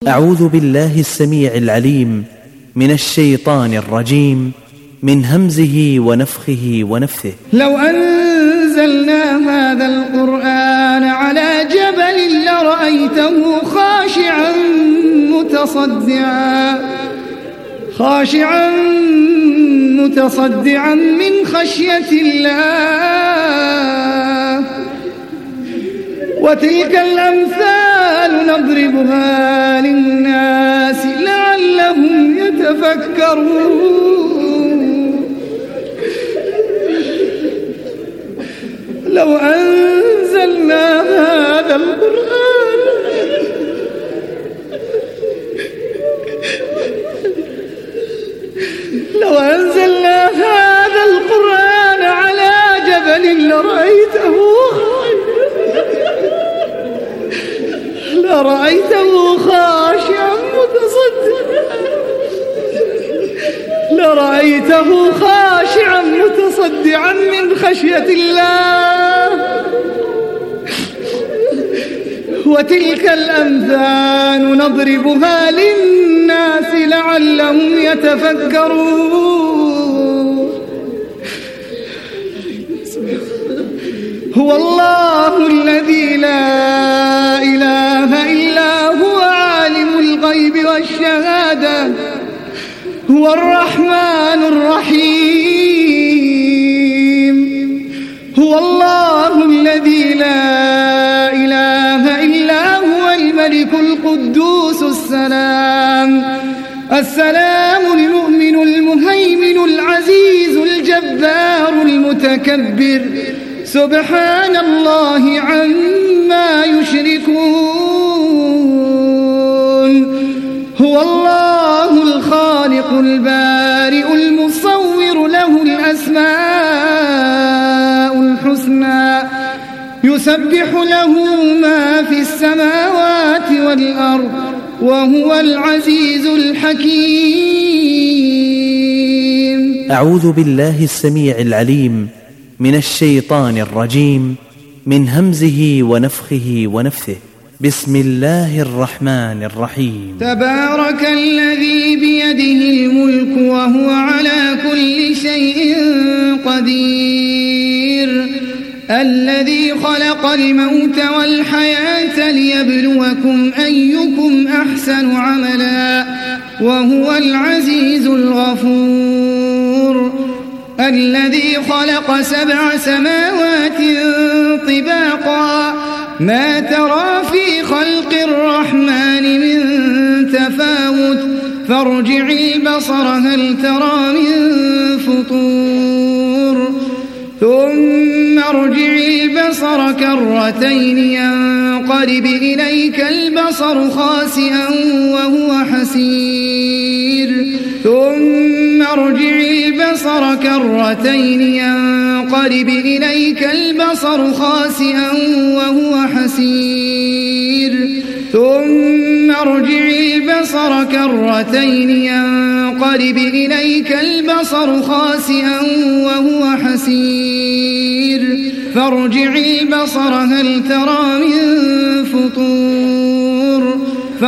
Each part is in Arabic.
أعوذ بالله السميع العليم من الشيطان الرجيم من همزه ونفخه ونفثه. لو أنزلنا هذا القرآن على جبل لرأيته خاشعا متصدعا من خشية الله. وتلك الأمثال نضربها للناس لعلهم يتفكرون. لو أنزلنا هذا القرآن على جبل لرأيته خاشعا متصدعا من خشية الله. وتلك الأمثال نضربها للناس لعلهم يتفكرون. هو الله الذي لا إله إلا هو عالم الغيب والشهادة هو الرحمن الرحيم. هو الله الذي لا إله إلا هو الملك القدوس السلام المؤمن المهيمن العزيز الجبار المتكبر سبحان الله عما يشركون. هو الله الخالق البارئ المصور له الأسماء الحسنى يسبح له ما في السماوات والأرض وهو العزيز الحكيم. أعوذ بالله السميع العليم من الشيطان الرجيم من همزه ونفخه ونفثه. بسم الله الرحمن الرحيم. تبارك الذي بيده الملك وهو على كل شيء قدير. الذي خلق الموت والحياة ليبلوكم أيكم أحسن عملا وهو العزيز الغفور. الذي خلق 7 سماوات طباقا ما ترى في خلق الرحمن من تفاوت فارجع البصر هل ترى من فطور ثم ارجع البصر كرتين ينقلب إليك البصر خاسئا وهو حسير ثم ارجع البصر كرتين ينقلب إليك البصر خاسئا وهو حسير ثم ارجع البصر كرتين ينقلب إليك البصر خاسئا وهو حسير فارجع البصر هل ترى من فطور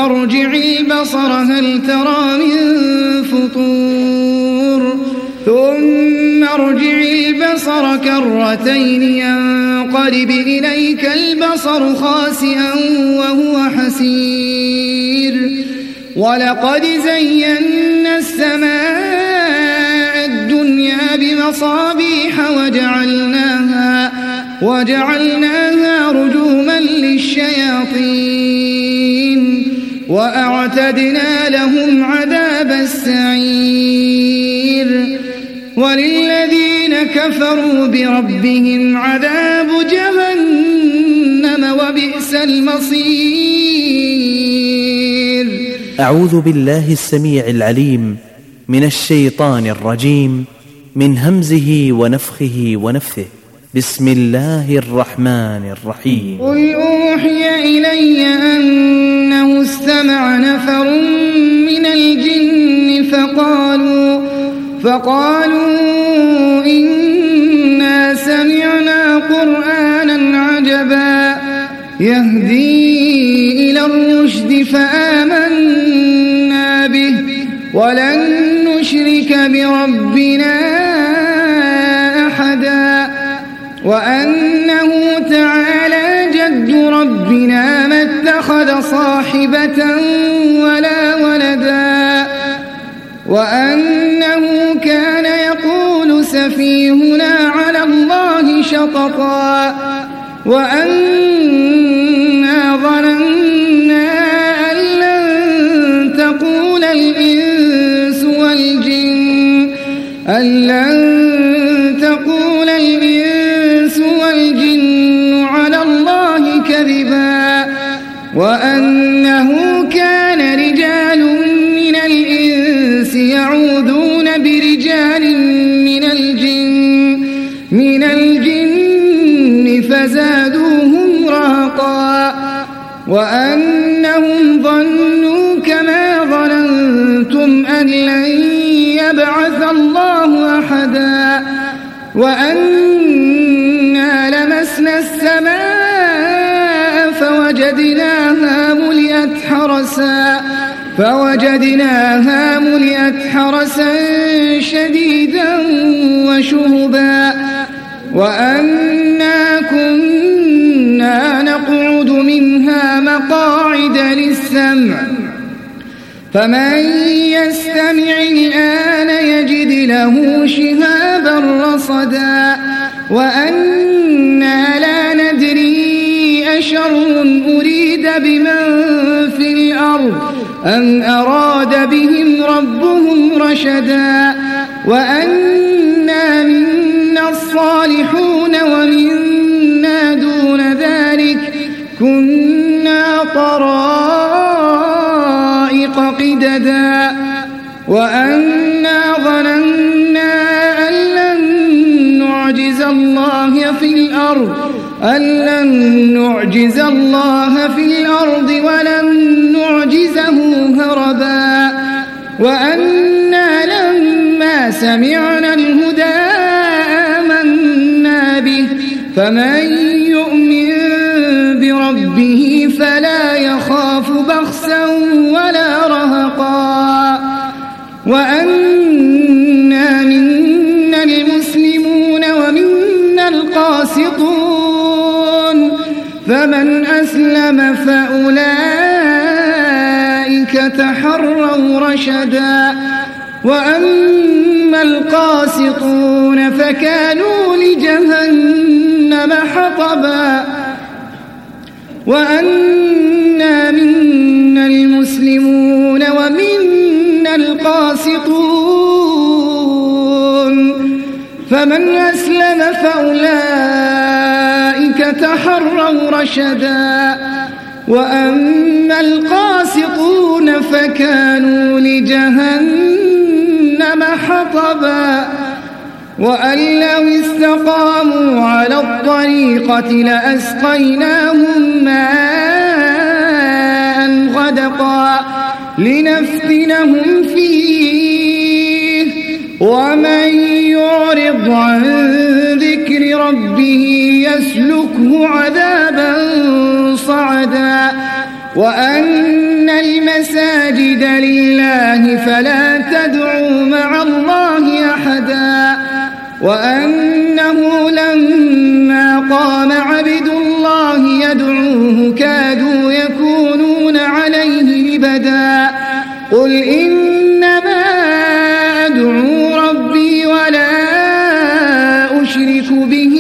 ثم ارجع البصر كرتين ينقلب إليك البصر خاسئا وهو حسير ولقد زينا السماء الدنيا بمصابيح وجعلناها رجوما للشياطين وأعتدنا لهم عذاب السعير وللذين كفروا بربهم عذاب جهنم وبئس المصير. أعوذ بالله السميع العليم من الشيطان الرجيم من همزه ونفخه ونفثه. بسم الله الرحمن الرحيم. قل أوحي إلي أنه استمع نفر من الجن فقالوا إنا سمعنا قرآنا عجبا يهدي إلى الرشد فآمنا ولن نشرك بربنا أحدا وأنه تعالى جد ربنا ما اتخذ صاحبة ولا ولدا وأنه كان يقول سفيهنا على الله شططا وأنا ظننا أن لن تقول الإنس والجن على الله كذبا وأنه كان رجال من الإنس يعوذون برجال من الجن فزادوهم رهقا وأنهم ظنوا كما ظننتم أن لن يبعث الله أحدا وأنا لمسنا السماء فوجدناها ملئت حرسا شديدا وشهبا وأنا كنا نقعد منها مقاعد للسمع فمن يستمع الآن يجد له شهابا رصدا وأنا لا ندري أشر أريد بمن في الأرض أم أراد بهم ربهم رشدا وأنا منا الصالحون ومنا دون ذلك كنا طرائق قددا وأنا ظننا أن لن نعجز الله في الأرض ولن نعجزه هربا وأنا لما سمعنا الهدى آمنا به فمن يؤمن بربه فلا يخاف بخسا ولا رهقا وأنا منا المسلمون ومنا القاسطون فمن أسلم فأولئك تحروا رشدا وأما القاسطون فكانوا لجهنم حطبا وأنا منا المسلمون ومنا القاسطون فمن أسلم فأولئك تحروا رشدا وأما القاسطون فكانوا لجهنم حطبا وأن لو استقاموا على الطريقة لأسقيناهم ماء غدقا لنفتنهم فيه ومن يعرض عن ذكر ربه يسلكه عذابا صعدا وأن المساجد لله فلا تدعوا مع الله أحدا وأنه لما قام عبد الله يدعوه كادوا يكونون عليه لبدا قل إنما أدعو ربي ولا أشرك به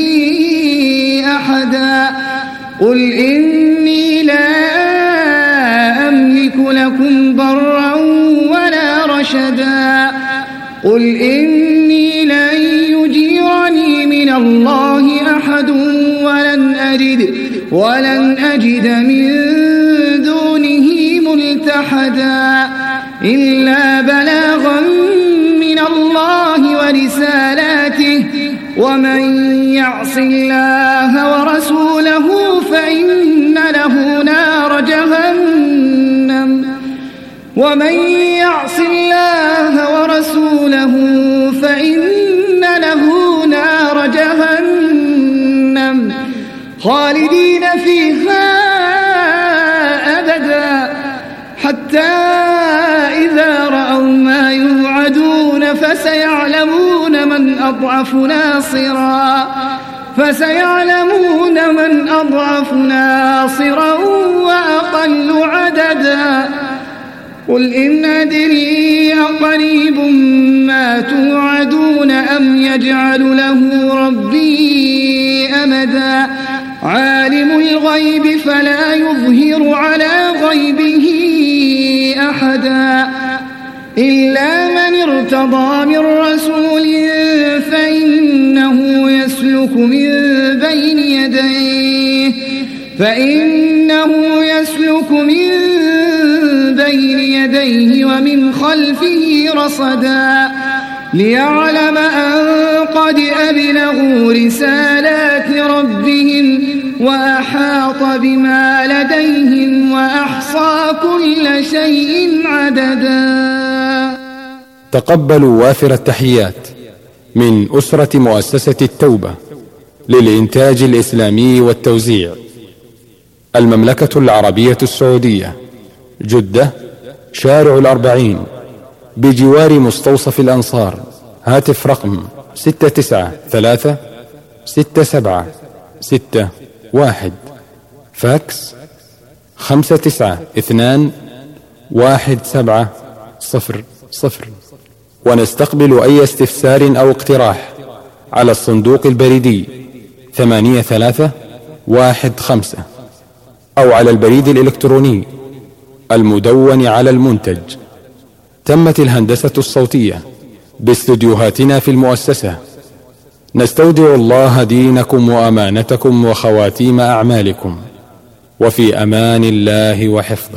أحدا قل إني لا أملك لكم ضرا ولا رشدا قل إني لن يجيرني من الله أحد ولن أجد من دونه ملتحدا إلا بلاغا من الله ورسالاته ومن يعص الله ورسوله فإن له نار جهنم خالدين فيها أبدا حتى إذا رأوا ما فسيعلمون من أضعف ناصرا وأقل عددا قل إن أدري أقريب ما توعدون أم يجعل له ربي أمدا عالم الغيب فلا يظهر على غيبه أحدا إلا من ارتضى من رسول فإنه يسلك من بين يديه ومن خلفه رصدا ليعلم أن قد أبلغوا رسالات ربهم وأحاط بما لديهم وأحصى كل شيء عددا. تقبلوا وافر التحيات من أسرة مؤسسة التوبة للإنتاج الإسلامي والتوزيع، المملكة العربية السعودية، جدة، شارع الأربعين، بجوار مستوصف الأنصار. هاتف رقم 6936761، فاكس 5921700. ونستقبل أي استفسار أو اقتراح على الصندوق البريدي 8315 أو على البريد الإلكتروني المدون على المنتج. تمت الهندسة الصوتية باستديوهاتنا في المؤسسة. نستودع الله دينكم وأمانتكم وخواتيم أعمالكم، وفي أمان الله وحفظه.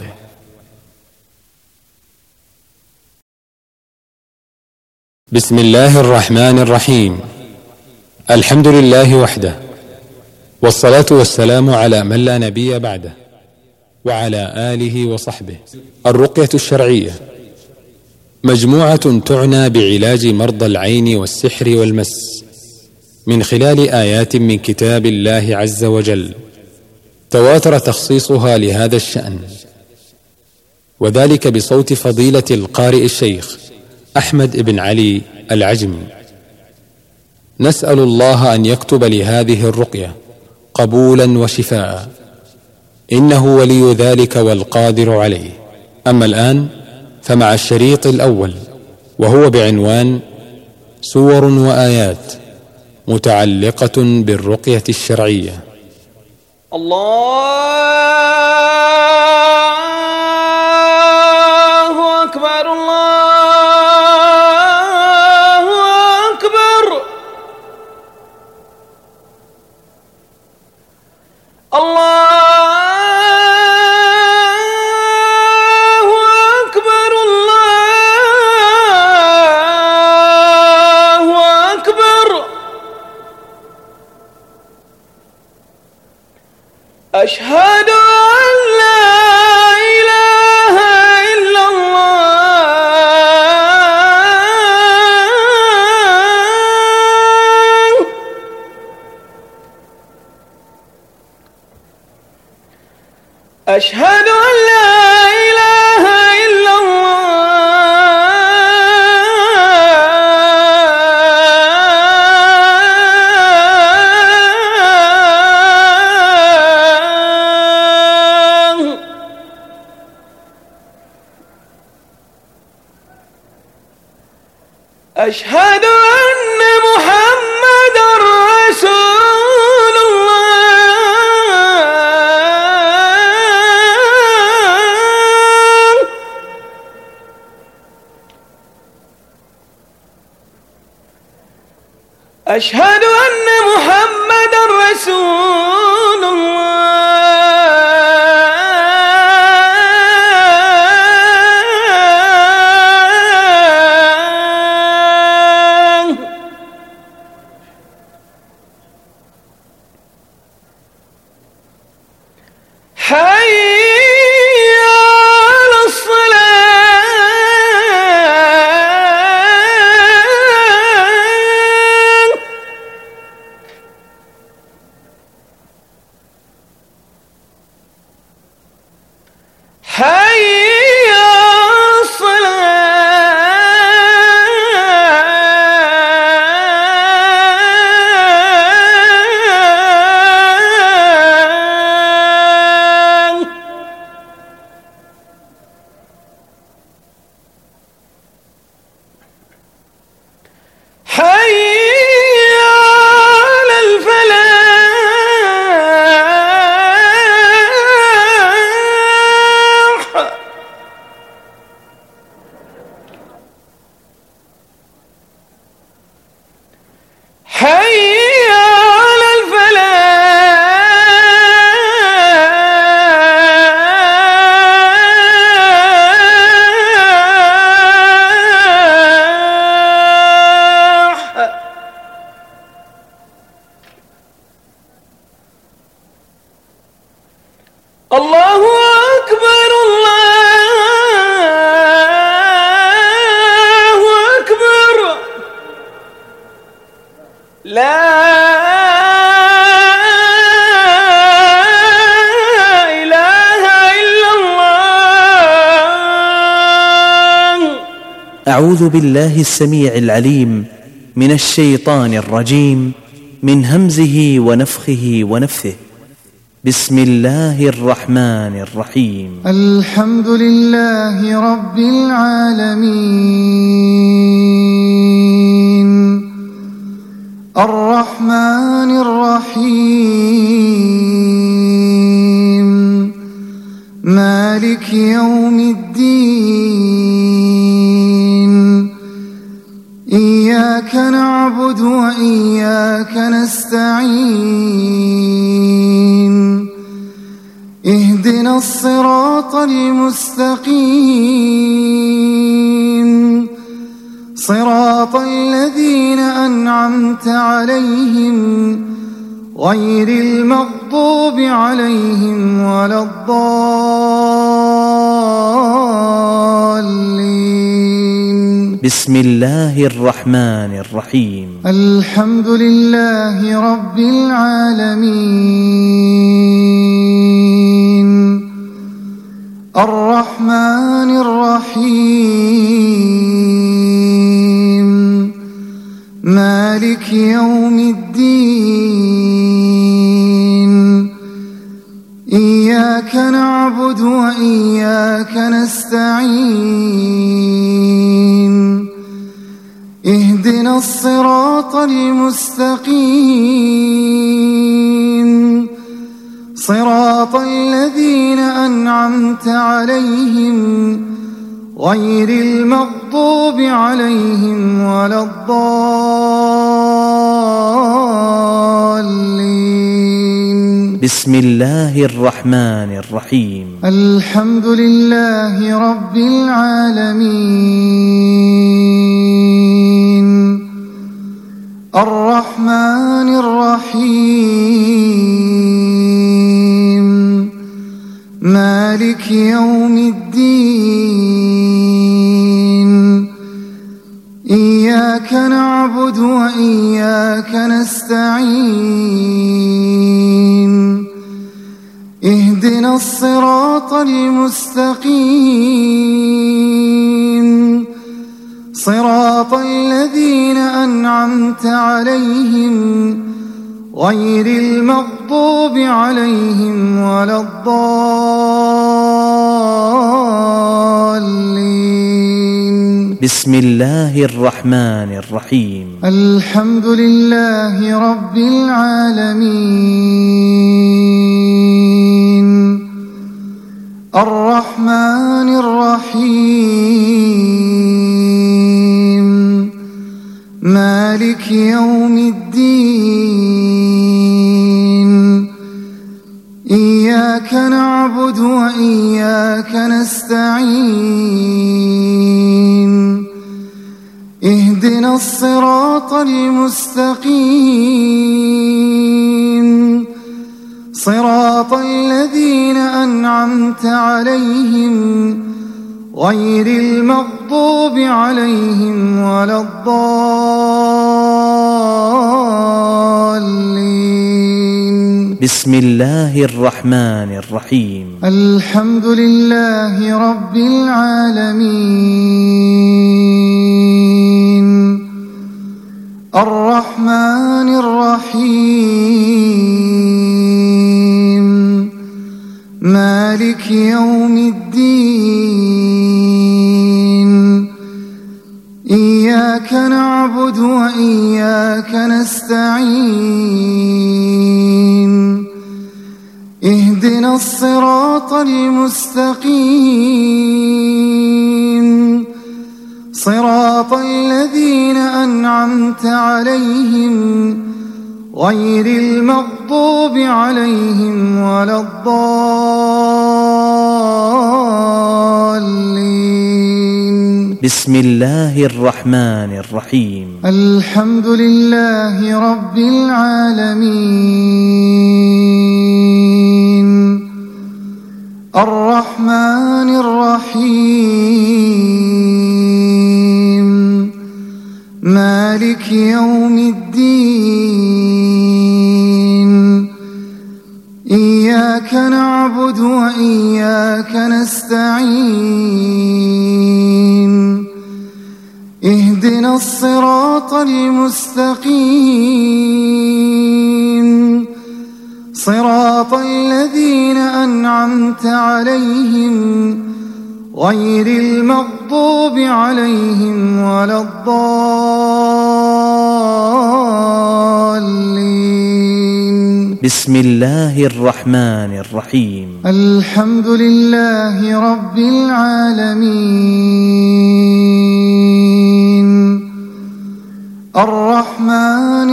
بسم الله الرحمن الرحيم. الحمد لله وحده، والصلاة والسلام على من لا نبي بعده، وعلى آله وصحبه. الرقية الشرعية مجموعة تعنى بعلاج مرضى العين والسحر والمس من خلال آيات من كتاب الله عز وجل، تواتر تخصيصها لهذا الشأن، وذلك بصوت فضيلة القارئ الشيخ أحمد بن علي العجمي. نسأل الله أن يكتب لهذه الرقية قبولا وشفاء، إنه ولي ذلك والقادر عليه. أما الآن فمع الشريط الأول، وهو بعنوان سور وآيات متعلقة بالرقية الشرعية. الله أكبر، الله أكبر، الله أكبر، الله أكبر. أشهد أن لا إله إلا الله. أشهد أن لا إله إلا الله. أشهد أن محمدًا رسول الله. أشهد أن محمدًا رسول الله. حي على الصلاة. أعوذ بالله السميع العليم من الشيطان الرجيم من همزه ونفخه ونفثه. بسم الله الرحمن الرحيم. الحمد لله رب العالمين الرحمن الرحيم مالك يوم الدين إياك نعبد وإياك نستعين اهدنا الصراط المستقيم صراط الذين أنعمت عليهم غير المغضوب عليهم ولا الضالين. بسم الله الرحمن الرحيم. الحمد لله رب العالمين الرحمن الرحيم مالك يوم الدين إياك نعبد وإياك نستعين اهدنا الصراط المستقيم صراط الذين أنعمت عليهم غير المغضوب عليهم ولا الضالين. بسم الله الرحمن الرحيم. الحمد لله رب العالمين الرحمن الرحيم مالك يوم الدين إياك نعبد وإياك نستعين اهدنا الصراط المستقيم صراط الذين أنعمت عليهم غير المغضوب عليهم ولا الضالين. بسم الله الرحمن الرحيم. الحمد لله رب العالمين الرحمن الرحيم مالك يوم الدين إياك نعبد وإياك نستعين اهدنا الصراط المستقيم صراط الذين أنعمت عليهم غير المغضوب عليهم ولا الضالين. بسم الله الرحمن الرحيم. الحمد لله رب العالمين الرحمن الرحيم مالك يوم الدين إياك نعبد وإياك نستعين اهدنا الصراط المستقيم صراط الذين أنعمت عليهم غير المغضوب عليهم ولا الضالين. بسم الله الرحمن الرحيم. الحمد لله رب العالمين الرحمن الرحيم مالك يوم الدين إياك نعبد وإياك نستعين الصراط المستقيم صراط الذين أنعمت عليهم غير المغضوب عليهم ولا الضالين. بسم الله الرحمن الرحيم. الحمد لله رب العالمين الرحمن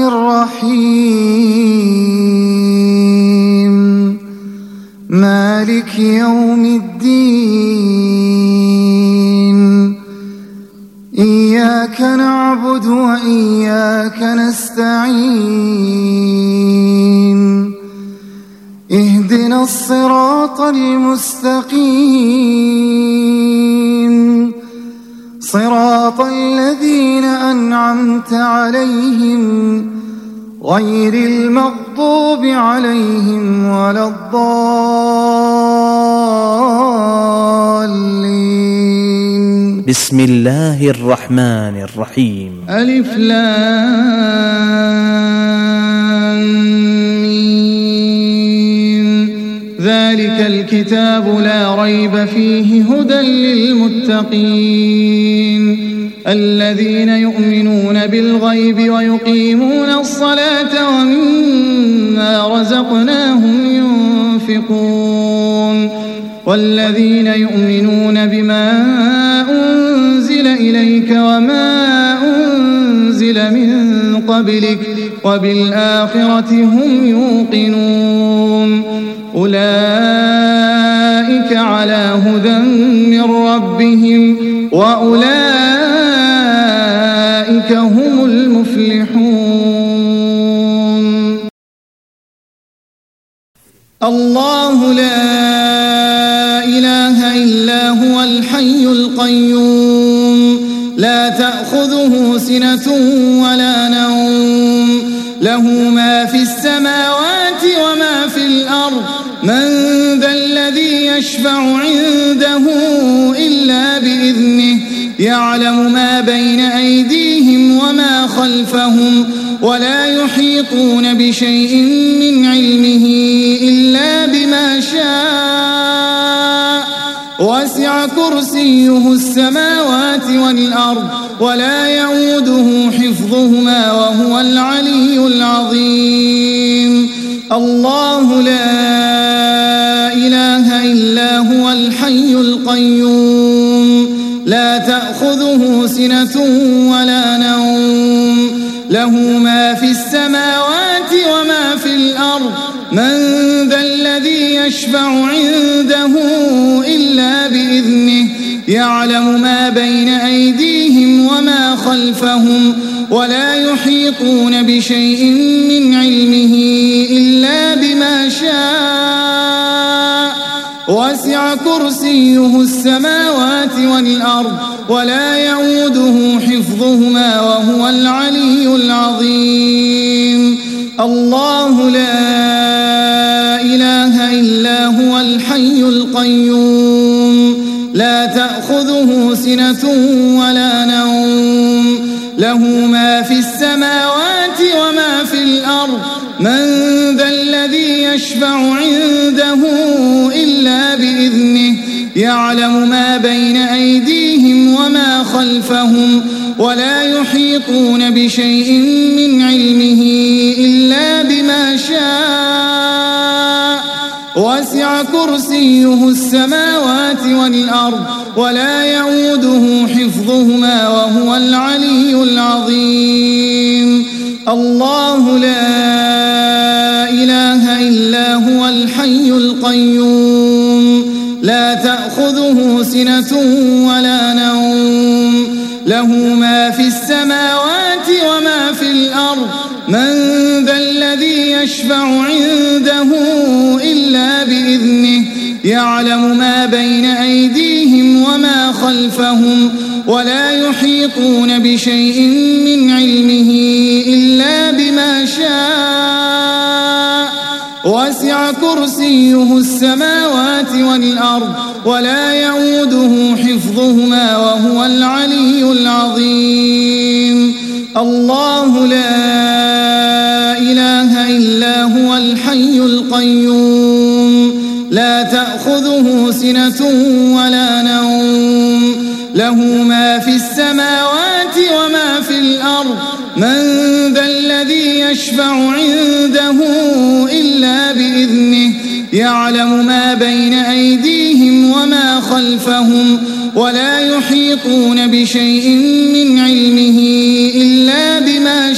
الرحيم مالك يوم الدين إياك نعبد وإياك نستعين اهدنا الصراط المستقيم صراط الذين أنعمت عليهم غير المغضوب عليهم ولا الضالين. بسم الله الرحمن الرحيم. ألف لام ميم ذلك الكتاب لا ريب فيه هدى للمتقين الذين يؤمنون بالغيب ويقيمون الصلاة ومما رزقناهم ينفقون والذين يؤمنون بما أنزل إليك وما أنزل من قبلك وبالآخرة هم يوقنون أولئك على هدى من ربهم وأولئك هم المفلحون. الله لا إله إلا هو الحي القيوم لا تأخذه سنة ولا نوم له ما في السماوات وما في الأرض من ذا الذي يشفع عنده إلا بإذنه يعلم ما بين أيديهم وما خلفهم ولا يحيطون بشيء من علمه إلا بما شاء وسع كرسيه السماوات والأرض ولا يؤوده حفظهما وهو العلي العظيم. الله لا إله إلا هو الحي القيوم لا تأخذه سنة ولا نوم له ما في السماوات وما في الأرض من ذا الذي يشفع عنده إلا بإذنه يعلم ما بين أيديهم وما خلفهم ولا يحيطون بشيء من علمه إلا بما شاء وسع كرسيه السماوات والأرض ولا يؤوده حفظهما وهو العلي العظيم. الله لا إله إلا هو الحي القيوم لا تأخذه سنة ولا نوم له ما في السماوات وما في الأرض من ذا الذي يشفع عنده إلا بإذنه يعلم ما بين أيديهم وما خلفهم ولا يحيطون بشيء من علمه إلا بما شاء وسع كرسيه السماوات والأرض ولا يؤوده حفظهما وهو العلي العظيم. الله لا إله إلا هو الحي القيوم لا تأخذه سنة ولا نوم له ما في السماوات وما في الأرض من ذا الذي يشفع عنده إلا بإذنه يعلم ما بين أيديهم وما خلفهم ولا يحيطون بشيء من علمه إلا بما شاء وسع كرسيه السماوات والأرض ولا يؤوده حفظهما وهو العلي العظيم. الله لا إله إلا هو الحي القيوم لا تأخذه سنة ولا نوم له ما في السماوات وما في الأرض من ذا الذي يشفع عنده إلا بإذنه يعلم ما بين أيديهم وما خلفهم ولا يحيطون بشيء من علمه إلا بما شاء وسع كرسيه السماوات والأرض ولا يؤوده حفظهما وهو العلي العظيم. سنة ولا نوم له ما في السماوات وما في الأرض من ذا الذي يشفع عنده إلا بإذنه يعلم ما بين أيديهم وما خلفهم ولا يحيطون بشيء من علمه إلا بما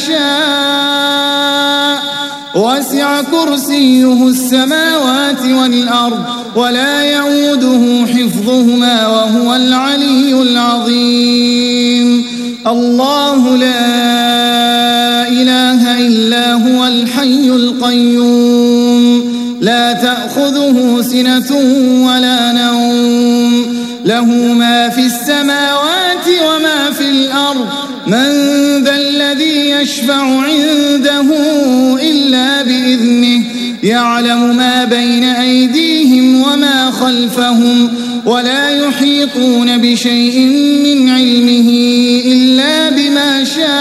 شاء وسع كرسيه السماوات والأرض ولا يعوده حفظهما وهو العلي العظيم الله لا إله إلا هو الحي القيوم لا تأخذه سنة ولا نوم له ما في السماوات وما في الأرض من ذا الذي يشفع عنده إلا بإذنه يعلم ما بين أيديهم وما خلفهم ولا يحيطون بشيء من علمه إلا بما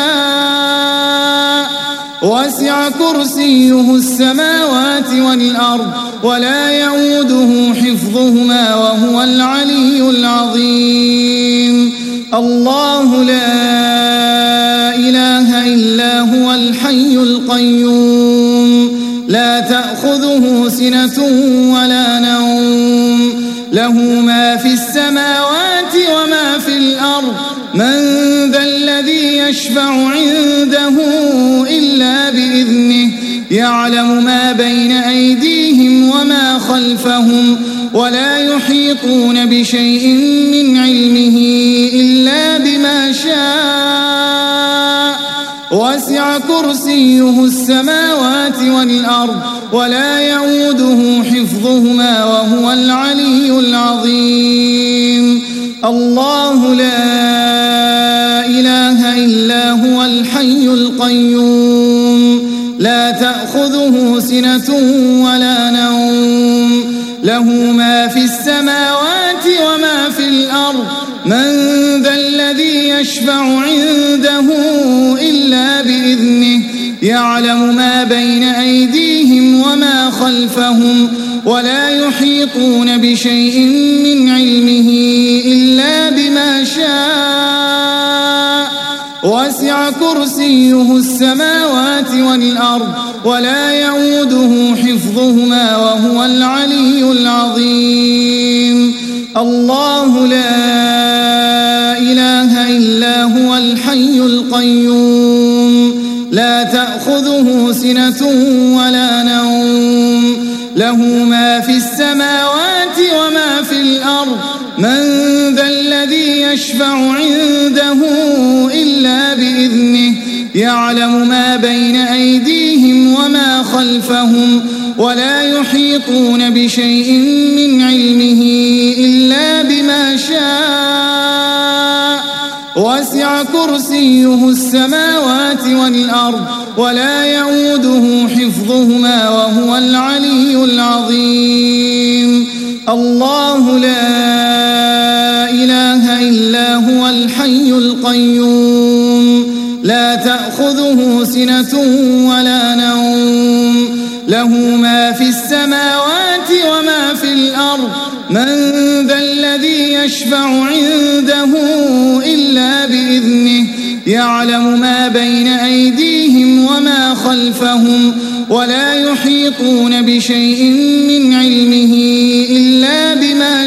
شاء وسع كرسيه السماوات والأرض ولا يعوده حفظهما وهو العلي العظيم الله لا إله إلا هو الحي القيوم لا تأخذه سنة ولا نوم له ما في السماوات وما في الأرض من ذا الذي يشفع عنده إلا بإذنه يعلم ما بين أيديهم وما خلفهم ولا يحيطون بشيء من علمه إلا بما شاء وسع كرسيه السماوات والأرض ولا يعوده حفظهما وهو العلي العظيم الله لا إله إلا هو الحي القيوم لا تأخذه سنة ولا نوم له ما في السماوات وما في الأرض من ذا الذي يشفع عنده إلا بإذنه يعلم ما بين أيديهم وما خلفهم ولا يحيطون بشيء من علمه إلا بما شاء وسع كرسيه السماوات والأرض ولا يعوده حفظهما وهو العلي العظيم الله لا إله إلا هو الحي القيوم لا تأخذه سنة ولا نوم له ما في السماوات وما في الأرض من ذا الذي يشفع عنده إلا بإذنه يعلم ما بين أيديهم وما خلفهم ولا يحيطون بشيء من علمه إلا بما شاء وسع كرسيه السماوات والأرض ولا يعوده حفظهما وهو العلي العظيم الله لا إله إلا هو الحي القيوم لا تأخذه سنة ولا نوم له ما في السماوات وما في الأرض من ذا الذي يشفع عنده إلا بإذنه يعلم ما بين أيديهم وما خلفهم ولا يحيطون بشيء من علمه إلا بما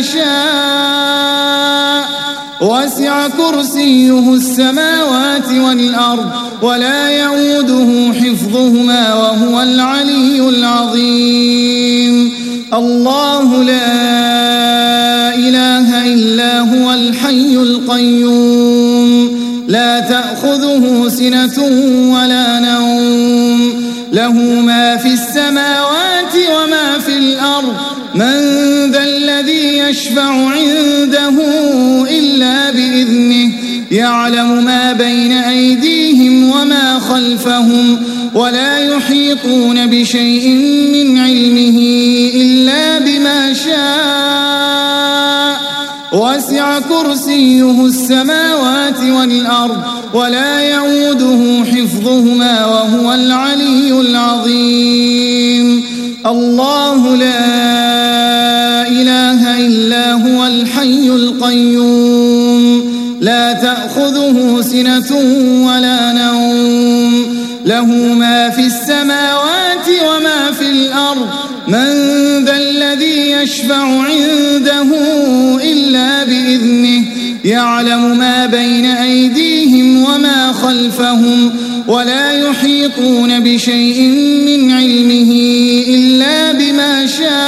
شاء وسع كرسيه السماوات والأرض ولا يعوده حفظهما وهو العلي العظيم الله لا إله إلا هو الحي القيوم لا تأخذه سنة ولا نوم له ما في السماوات وما في الأرض من ذا الذي يشفع عنده إلا بإذنه يعلم ما بين أيديهم وما خلفهم ولا يحيطون بشيء من علمه إلا بما شاء وسع كرسيه السماوات والأرض ولا يعوده حفظهما وهو العلي العظيم الله لا إله إلا لا تأخذه سنة ولا نوم له ما في السماوات وما في الأرض من ذا الذي يشفع عنده إلا بإذنه يعلم ما بين أيديهم وما خلفهم ولا يحيطون بشيء من علمه إلا بما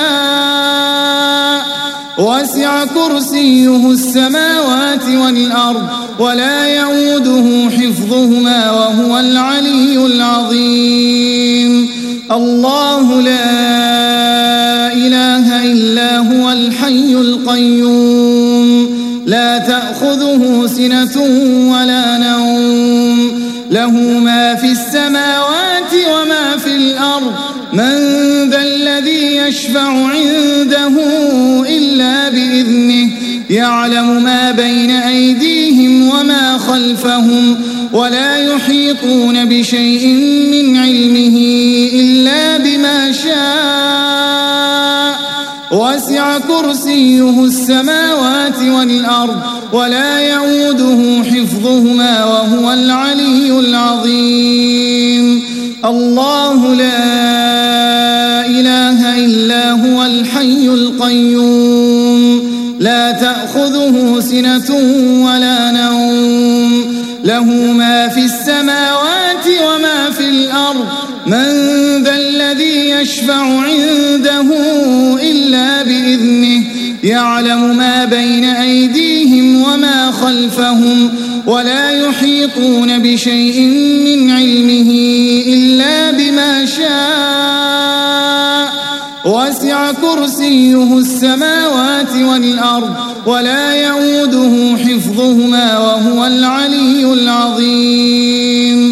شاء وسع كرسيه السماوات والأرض ولا يؤوده حفظهما وهو العلي العظيم الله لا إله إلا هو الحي القيوم لا تأخذه سنة ولا نوم له ما في السماوات وما في الأرض من ذا الذي يشفع عنده إلا بإذنه يعلم ما بين أيديهم وما خلفهم ولا يحيطون بشيء من علمه إلا بما شاء وسع كرسيه السماوات والأرض ولا يؤوده حفظهما وهو العلي العظيم الله لا إله إلا هو الحي القيوم لا تأخذه سنة ولا نوم له ما في السماوات وما في الأرض من ذا الذي يشفع عنده إلا بإذنه يعلم ما بين أيديهم وما خلفهم ولا يحيطون بشيء من علمه إلا بما شاء وسع كرسيه السماوات والأرض ولا يؤوده حفظهما وهو العلي العظيم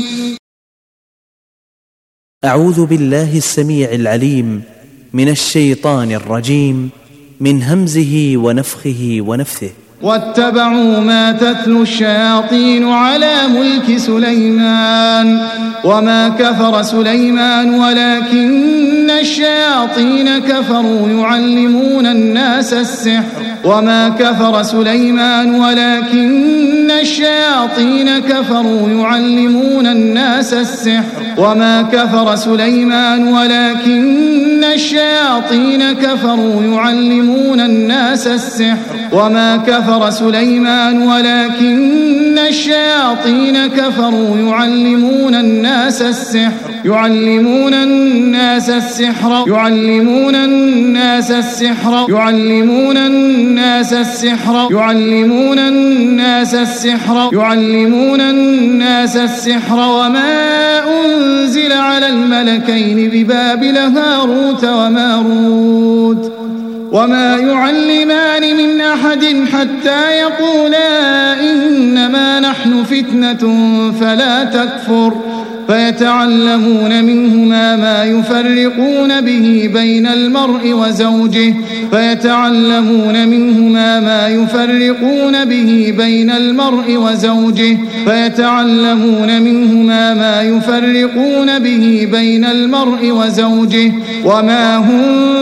أعوذ بالله السميع العليم من الشيطان الرجيم من همزه ونفخه ونفثه واتبعوا ما تتلو الشياطين على ملك سليمان وما كفر سليمان ولكن الشياطين كفروا يعلمون الناس السحر وما كفر سليمان ولكن الشياطين كفروا يعلمون الناس السحر وما كفر سليمان ولكن الشياطين كفروا يعلمون الناس السحر وما كفر سليمان ولكن الشياطين كفروا يعلمون الناس السحر يعلمون الناس السحر يعلمون الناس السحر يعلمون الناس السحر يعلمون الناس السحر يعلمون الناس السحر وما أنزل على الملكين ببابل هاروت وماروت وما يعلمان من أحد حتى يقولا إنما نحن فتنة فلا تكفر فيتعلمون منهما ما يفرقون به بين المرء وزوجه فيتعلمون منهما ما يفرقون به بين المرء وزوجه فيتعلمون منهما ما يفرقون به بين المرء وزوجه وما هم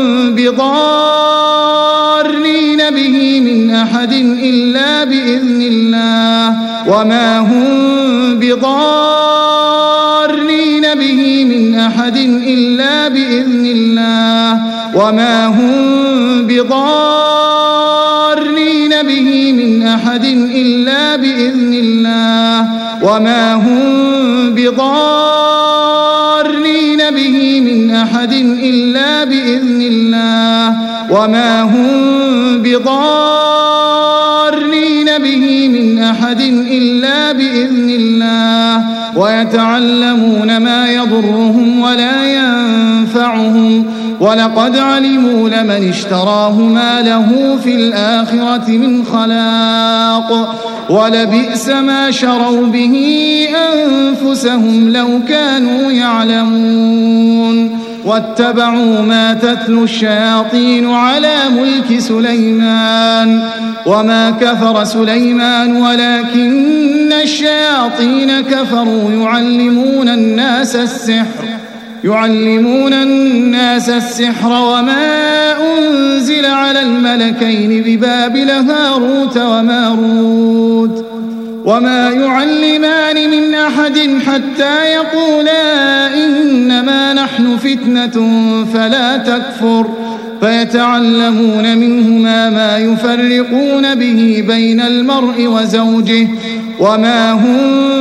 بضارين به من أحد إلا بإذن الله وما هم بضارين به من أحد إلا بإذن الله وما هم بضارين به من أحد إلا بإذن الله وما هم بضارين به من أحد إلا بإذن الله وما هم بضارين به من أحد إلا بإذن الله ويتعلمون ما يضرهم ولا ينفعهم ولقد علموا لمن اشتراه ما له في الآخرة من خلاق ولبئس ما شروا به أنفسهم لو كانوا يعلمون واتبعوا ما تتلو الشياطين على ملك سليمان وما كفر سليمان ولكن الشياطين كفروا يعلمون الناس السحر وما أنزل على الملكين ببابل هاروت وماروت وما يعلمان من أحد حتى يقولا إنما نحن فتنة فلا تكفر فيتعلمون منهما ما يفرقون به بين المرء وزوجه وما هم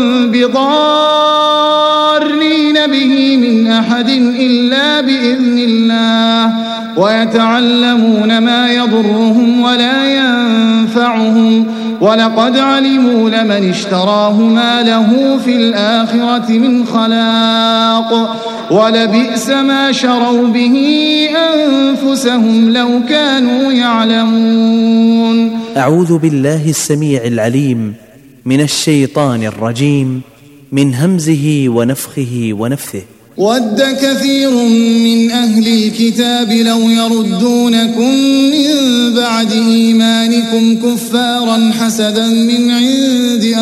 بضارين به من أحد إلا بإذن الله ويتعلمون ما يضرهم ولا ينفعهم ولقد علموا لمن اشتراه ما له في الآخرة من خلاق ولبئس ما شروا به أنفسهم لو كانوا يعلمون. أعوذ بالله السميع العليم من الشيطان الرجيم من همزه ونفخه ونفثه. ود كثير من أهل الكتاب لو يردونكم من بعد إيمانكم كفارا حسدا من عند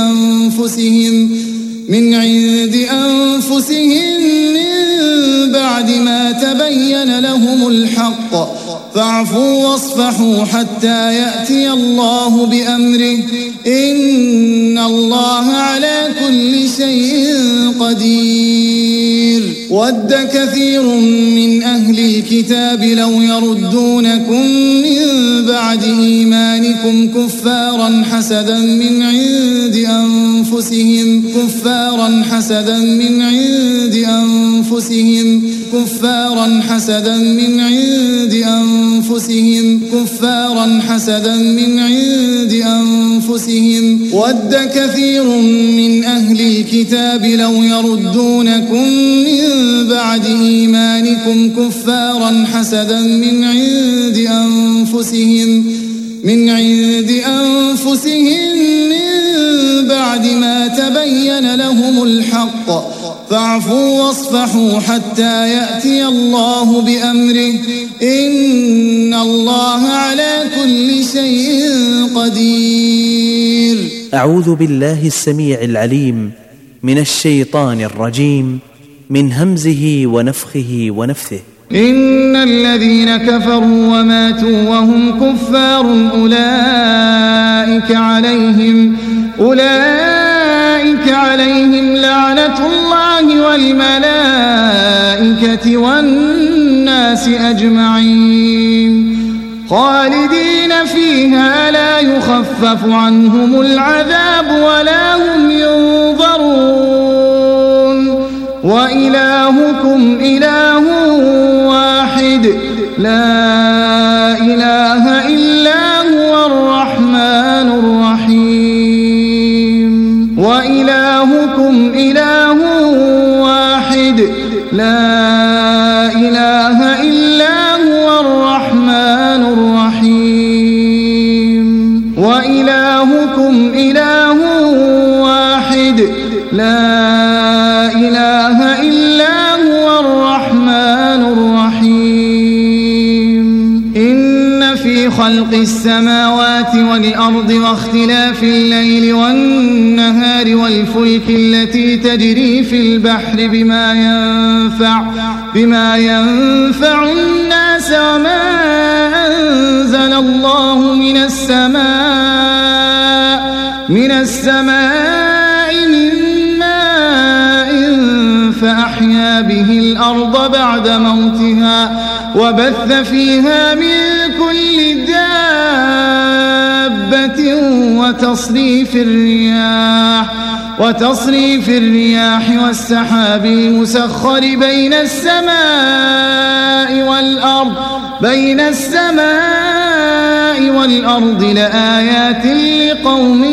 أنفسهم من بعد ما تبين لهم الحق فاعفوا واصفحوا حتى يأتي الله بأمره إن الله على كل شيء قدير. ود كثير من أهل الكتاب لو يردونكم من بعد إيمانكم كفارا حسدا من عند أنفسهم ود كثير من أهل الكتاب لو يردونكم من بعد إيمانكم كفارا حسدا من عند أنفسهم من بعد ما تبين لهم الحق فاعفوا واصفحوا حتى يأتي الله بأمره إن الله على كل شيء قدير. أعوذ بالله السميع العليم من الشيطان الرجيم من همزه ونفخه ونفثه. إن الذين كفروا وماتوا وهم كفار أولئك عليهم لعنة الله والملائكة والناس أجمعين خالدين فيها لا يخفف عنهم العذاب ولا هم ينظرون وإلهكم إله واحد لا إله إلا هو الرحمن الرحيم وإلهكم إله واحد لا إله إلا هو الرحمن الرحيم وإلهكم إله واحد لا إله إلا هو الرحمن الرحيم. إن في خلق السماوات والأرض واختلاف الليل والنهار والفلك التي تجري في البحر بما ينفع الناس وما أنزل الله من السماء من ماء فأحيا به الأرض بعد موتها وبث فيها من كل دابة وتصريف الرياح والسحاب المسخر بين السماء والأرض لآيات لقوم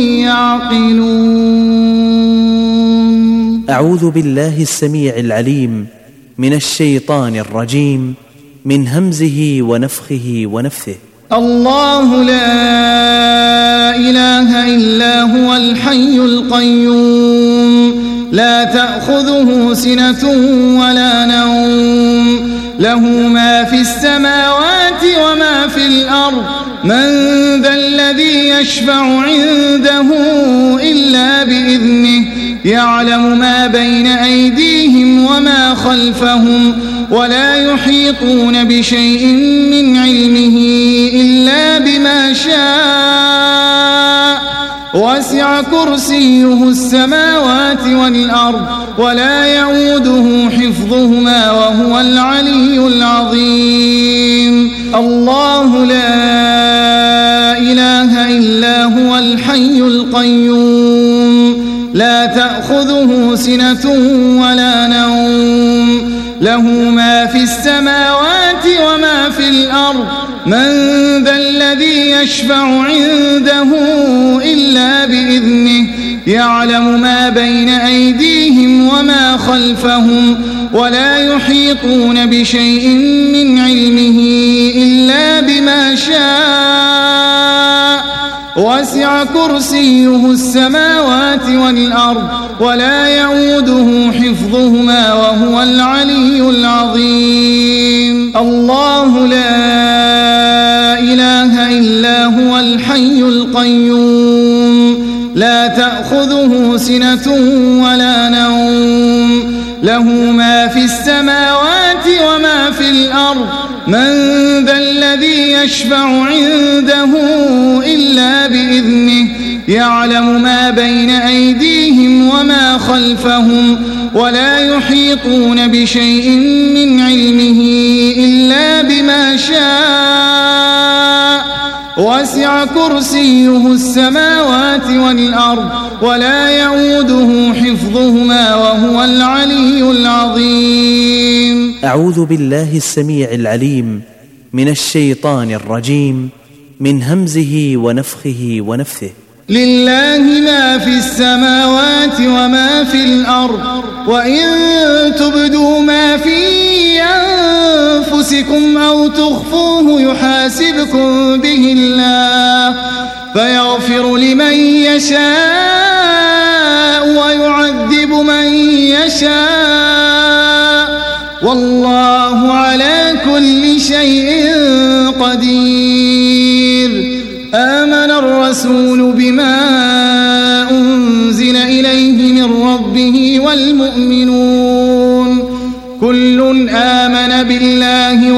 يعقلون. أعوذ بالله السميع العليم من الشيطان الرجيم من همزه ونفخه ونفثه. الله لا إله إلا هو الحي القيوم لا تأخذه سنة ولا نوم له ما في السماوات وما في الأرض من ذا الذي يشفع عنده إلا بإذنه يعلم ما بين أيديهم وما خلفهم ولا يحيطون بشيء من علمه إلا بما شاء وسع كرسيه السماوات والأرض ولا يؤوده حفظهما وهو العلي العظيم. الله لا إله إلا هو الحي القيوم لا تأخذه سنة ولا نوم له ما في السماوات وما في الأرض من ذا الذي يشفع عنده إلا بإذنه يعلم ما بين أيديهم وما خلفهم ولا يحيطون بشيء من علمه إلا بما شاء وسع كرسيه السماوات والأرض ولا يؤوده حفظهما وهو العلي العظيم. الله لا إله إلا هو الحي القيوم لا تأخذه سنة ولا نوم له ما في السماوات وما في الأرض من ذا الذي يشفع عنده إلا بإذنه يعلم ما بين أيديهم وما خلفهم ولا يحيطون بشيء من علمه إلا بما شاء وسع كرسيه السماوات والأرض ولا يؤوده حفظهما وهو العلي العظيم. أعوذ بالله السميع العليم من الشيطان الرجيم من همزه ونفخه ونفثه. لله ما في السماوات وما في الأرض وإن تبدوا ما في أنفسكم أو تخفوه يحاسبكم به الله فيغفر لمن يشاء ويعذب من يشاء والله على كل شيء قدير. آمن الرسول بما أنزل إليه من ربه والمؤمنون كل آمن بالله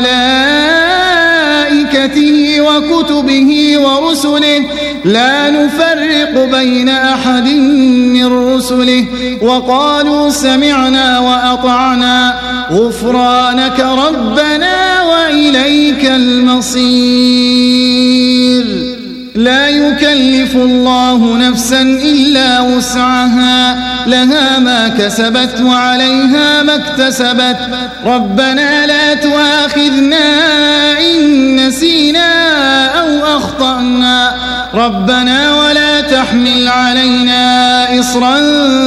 وملائكته وكتبه ورسله لا نفرق بين أحد من رسله وقالوا سمعنا وأطعنا غفرانك ربنا وإليك المصير. لا يكلف الله نفسا إلا وسعها لها ما كسبت وعليها ما اكتسبت ربنا لا تؤاخذنا إن نسينا أو أخطأنا ربنا ولا تحمل علينا إصرا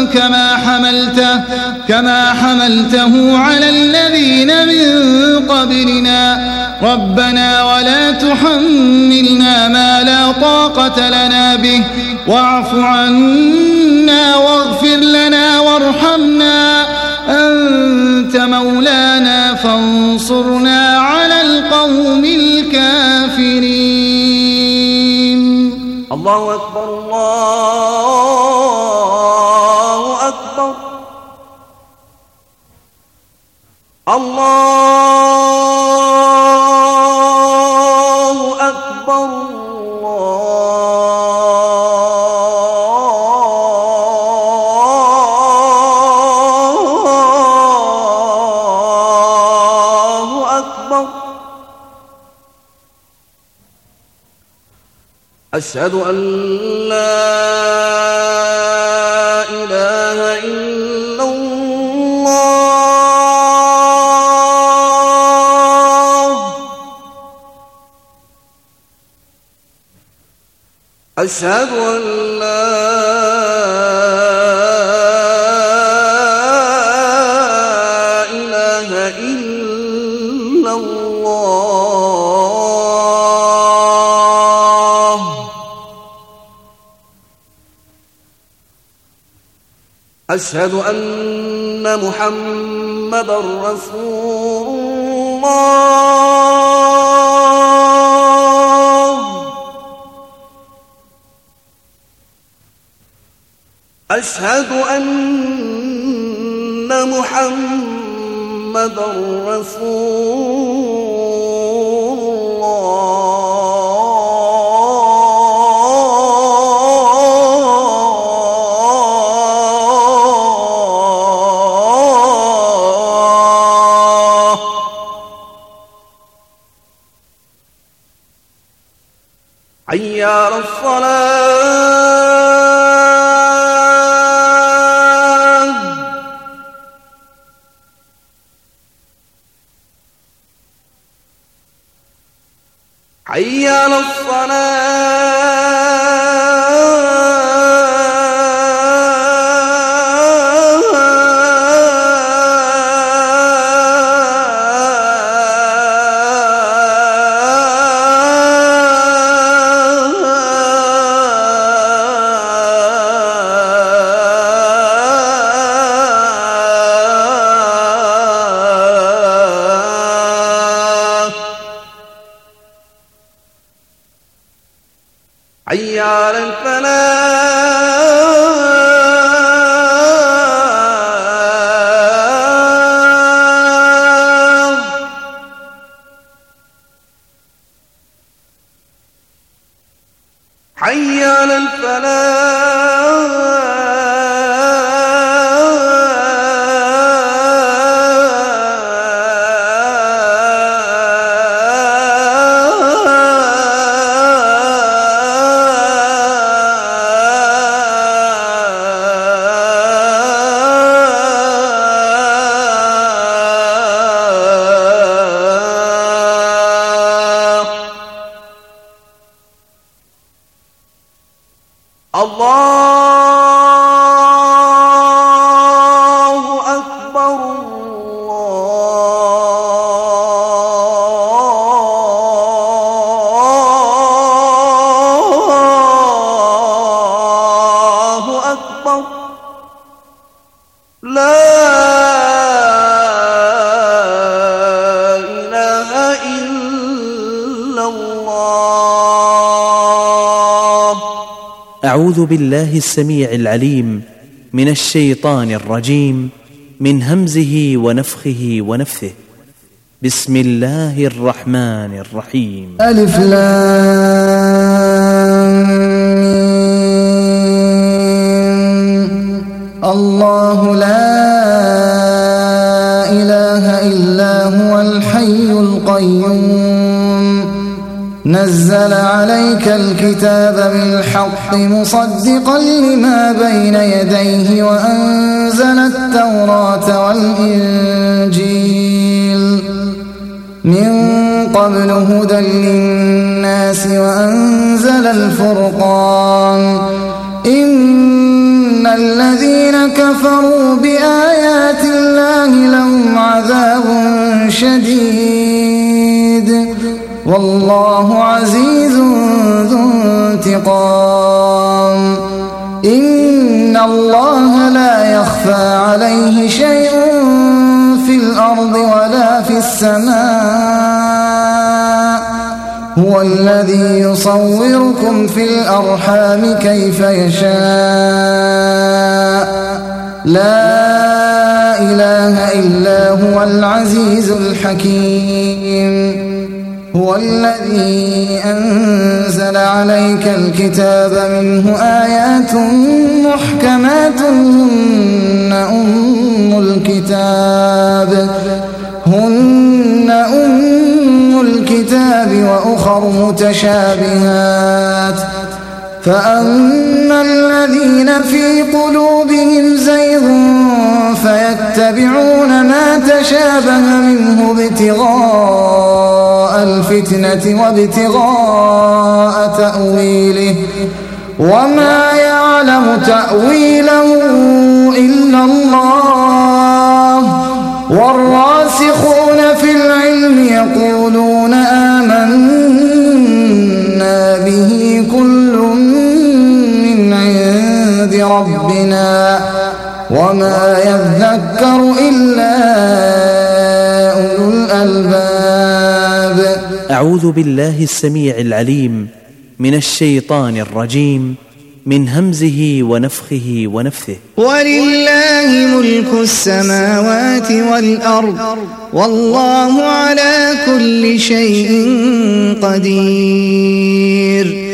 كما حملته على الذين من قبلنا ربنا ولا تحملنا ما لا طاقة لنا به واعف عنا واغفر لنا وارحمنا أنت مولانا فانصرنا على القوم الكافرين. الله أكبر الله أكبر الله أكبر الله أكبر. أشهد أن لا إله إلا الله. أشهد أن لا إله إلا الله. أشهد أن محمدًا رسول الله. أشهد أن محمدًا رسول الله. حي على حي على الفلاح حي على الله أكبر الله أكبر لا إله إلا الله. أعوذ بالله السميع العليم من الشيطان الرجيم من همزه ونفخه ونفثه. بسم الله الرحمن الرحيم. ألف لام الله لا إله إلا هو الحي القيوم نزل عليك الكتاب بالحق مصدقا لما بين يديه وأنزل التوراة والإنجيل من قبل هدى للناس وأنزل الفرقان إن الذين كفروا بآيات الله لهم عذاب شديد والله عزيز ذو انتقام. إن الله لا يخفى عليه شيء في الأرض ولا في السماء هو الذي يصوركم في الأرحام كيف يشاء لا إله إلا هو العزيز الحكيم. هو الذي أنزل عليك الكتاب منه آيات محكمات هن أم الكتاب وأخر متشابهات فأما الذين في قلوبهم زيغ فيتبعون ما تشابه منه ابتغاء الفتنة وابتغاء تأويله وما يعلم تأويله إلا الله والراسخون في العلم يقولون آمنا به كل من عند ربنا وما يذكر إلا أولو الألباب. أعوذ بالله السميع العليم من الشيطان الرجيم من همزه ونفخه ونفثه. ولله ملك السماوات والأرض والله على كل شيء قدير.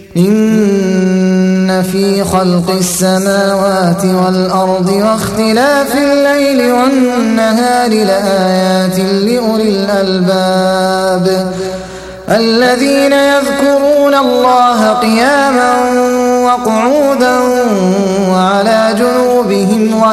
إن في خلق السماوات والأرض واختلاف الليل والنهار لآيات لأولي الألباب الذين يذكرون الله قياما وقعودا وعلى جنوبهم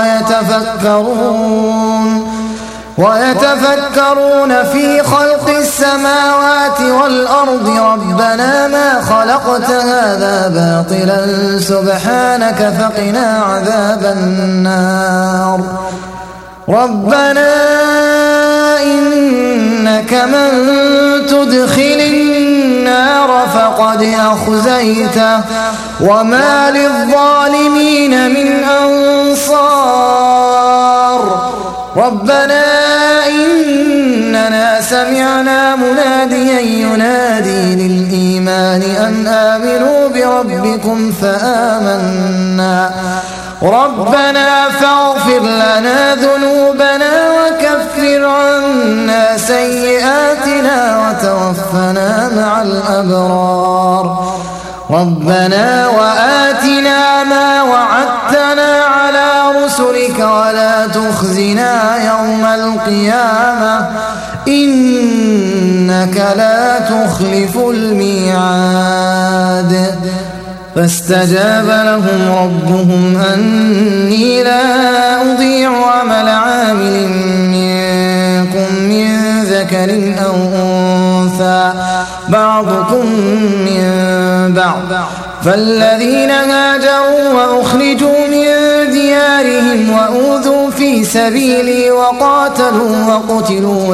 ويتفكرون في خلق السماوات والأرض ربنا ما خلقت هذا باطلا سبحانك فقنا عذاب النار ربنا إنك من تدخل النار فقد أخزيته وما للظالمين من أنصار ربنا إننا سمعنا مناديا ينادي للإيمان أن آمنوا بربكم فآمنا ربنا فاغفر لنا ذنوبنا وكفر عنا سيئاتنا وتوفنا مع الأبرار ربنا وآتنا ما وعدتنا على رسلك ولا تخزنا يوم القيامة إنك لا تخلف الميعاد فاستجاب لهم ربهم أني لا أضيع عمل عامل منكم من ذكر أو أنثى بعضكم من بعض فالذين هاجروا وأخرجوا من ديارهم وأوذوا في سبيلي وقاتلوا وقتلوا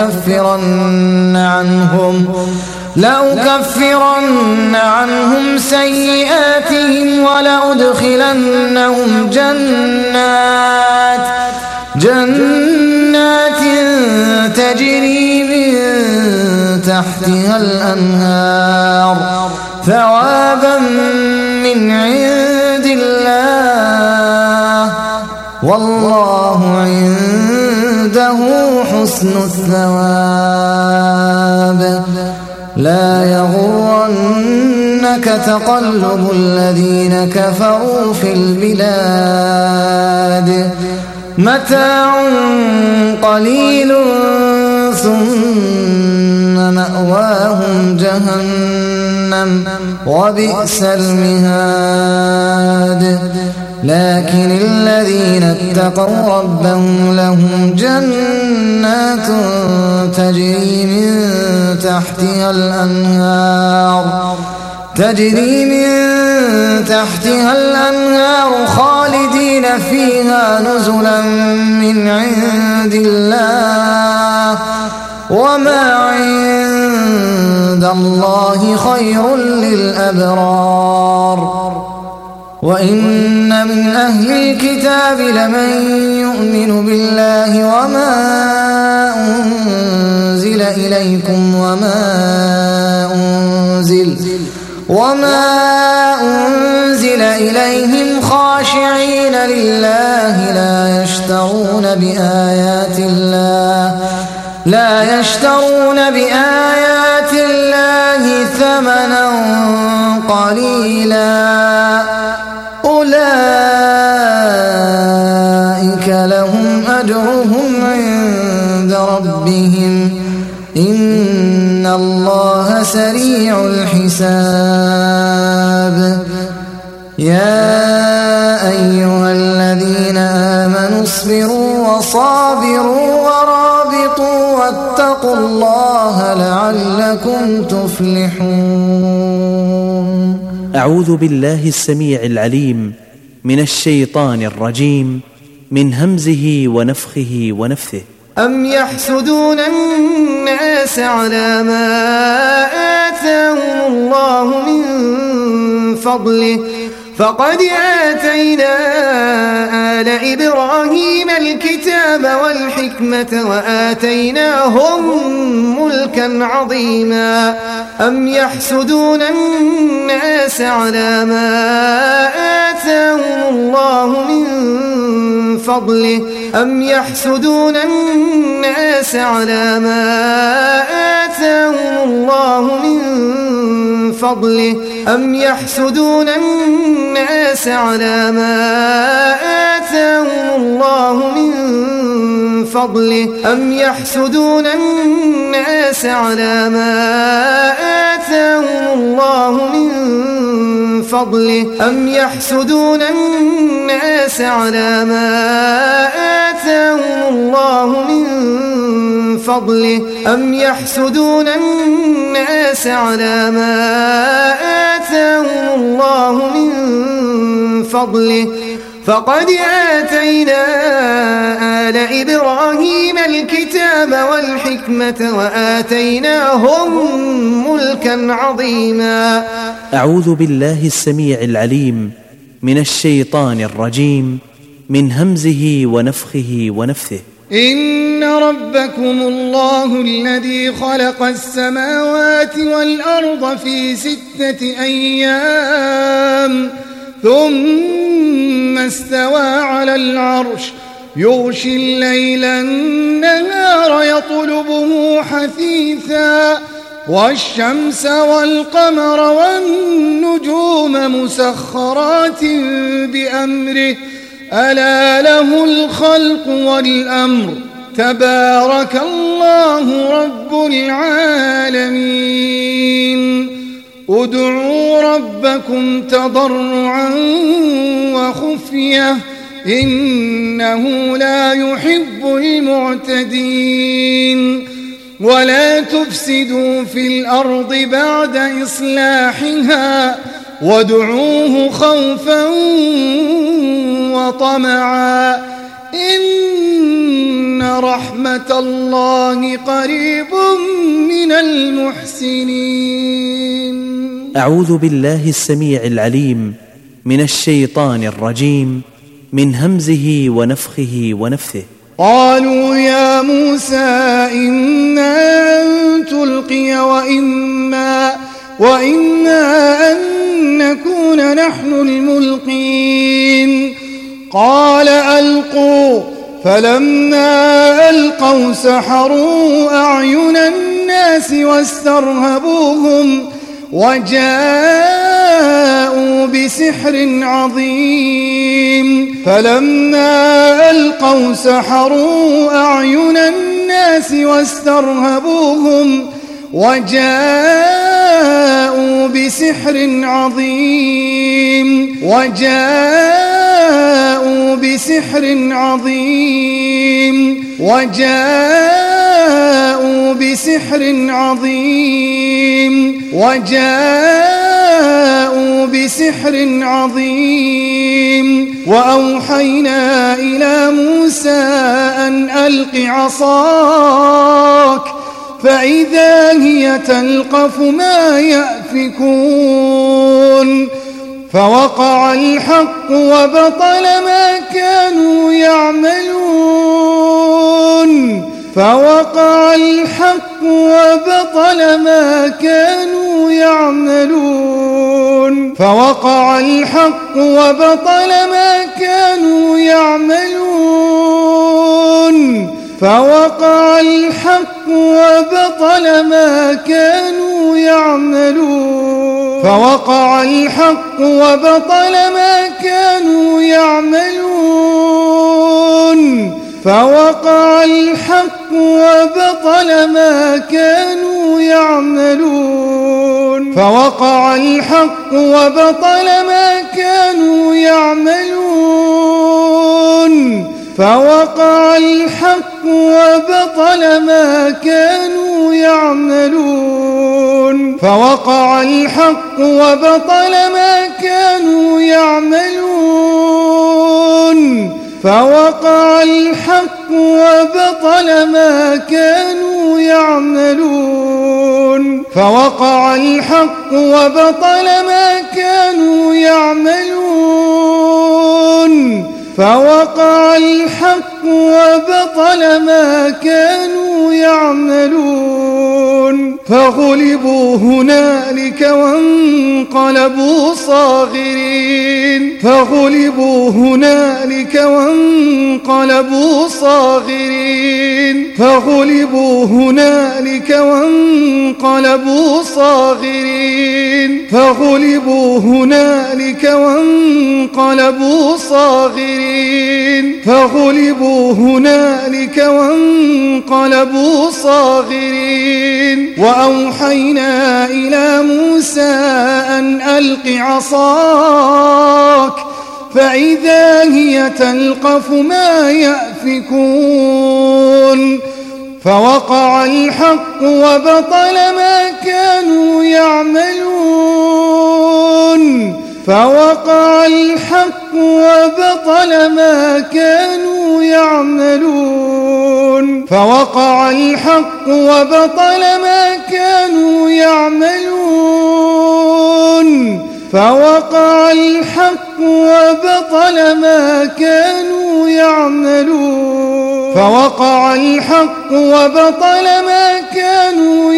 لأكفرن عنهم سيئاتهم ولأدخلنهم جنات تجري من تحتها الأنهار ثوابا من عند الله والله عنده حسن الثواب لا يغرنك تقلب الذين كفروا في البلاد متاع قليل ثم مأواهم جهنم وبئس المهاد لكن الذين اتقوا ربهم لهم جنات تجري من تحتها الأنهار خالدين فيها نزلا من عند الله وما عند الله خير للأبرار وإن من أهل الكتاب لمن يؤمن بالله وما أنزل إليكم وما أنزل إليهم خاشعين لله لا يشترون بآيات الله ثمنا قليلا أولئك لهم أجرهم عند ربهم إن الله سريع الحساب يا أيها الذين آمنوا اصبروا وصابروا ورابطوا واتقوا الله لعلكم تفلحون أعوذ بالله السميع العليم من الشيطان الرجيم من همزه ونفخه ونفثه أم يحسدون الناس على ما آتاهم الله من فضله فقد آتينا آل إبراهيم الكتاب والحكمة وآتيناهم ملكا عظيما أم يحسدون الناس على ما آتاهم الله من فضله أم يحسدون الناس على ما آتاهم الله من فضله أم يحسدون الناس على ما آتاهم الله من فضله أم يحسدون الناس على ما آتاهم الله من فضله أم يحسدون الناس على ما آتاهم الله من فضله أم يحسدون الناس على ما آتاهم الله من فضله فقد آتينا آل إبراهيم الكتاب والحكمة وآتيناهم ملكا عظيما. أعوذ بالله السميع العليم من الشيطان الرجيم من همزه ونفخه ونفثه. إن ربكم الله الذي خلق السماوات والأرض في 6 أيام ثم استوى على العرش يغشي الليل النهار يطلبه حثيثا والشمس والقمر والنجوم مسخرات بأمره ألا له الخلق والأمر تبارك الله رب العالمين. ادعوا ربكم تضرعا وخفية إنه لا يحب المعتدين. ولا تفسدوا في الأرض بعد إصلاحها وادعوه خوفا وطمعا إن رحمة الله قريب من المحسنين. أعوذ بالله السميع العليم من الشيطان الرجيم من همزه ونفخه ونفثه. قالوا يا موسى إما أن تلقي وإما أن نكون نحن الملقين. قال ألقوا فلما ألقوا سحروا أعين الناس واسترهبوهم وجاءوا بسحر عظيم. فلما ألقوا سحروا أعين الناس واسترهبوهم وجاءوا بسحر عظيم وأوحينا إلى موسى أن ألق عصاك فإذا هي تلقف ما يأفكون. فوقع الحق وبطل ما كانوا يعملون. فغلبوا هنالك وانقلبوا صاغرين. فغلبوا هنالك وانقلبوا صاغرين. صاغرين فغلبوا هنالك وانقلبوا صاغرين. وأوحينا إلى موسى أن ألق عصاك فإذا هي تلقف ما يأفكون فوقع الحق وبطل ما كانوا يعملون فوقع الحق وبطل ما كانوا يعملون فوقع الحق وبطل ما كانوا يعملون فوقع الحق وبطل ما كانوا يعملون فوقع الحق وبطل ما كانوا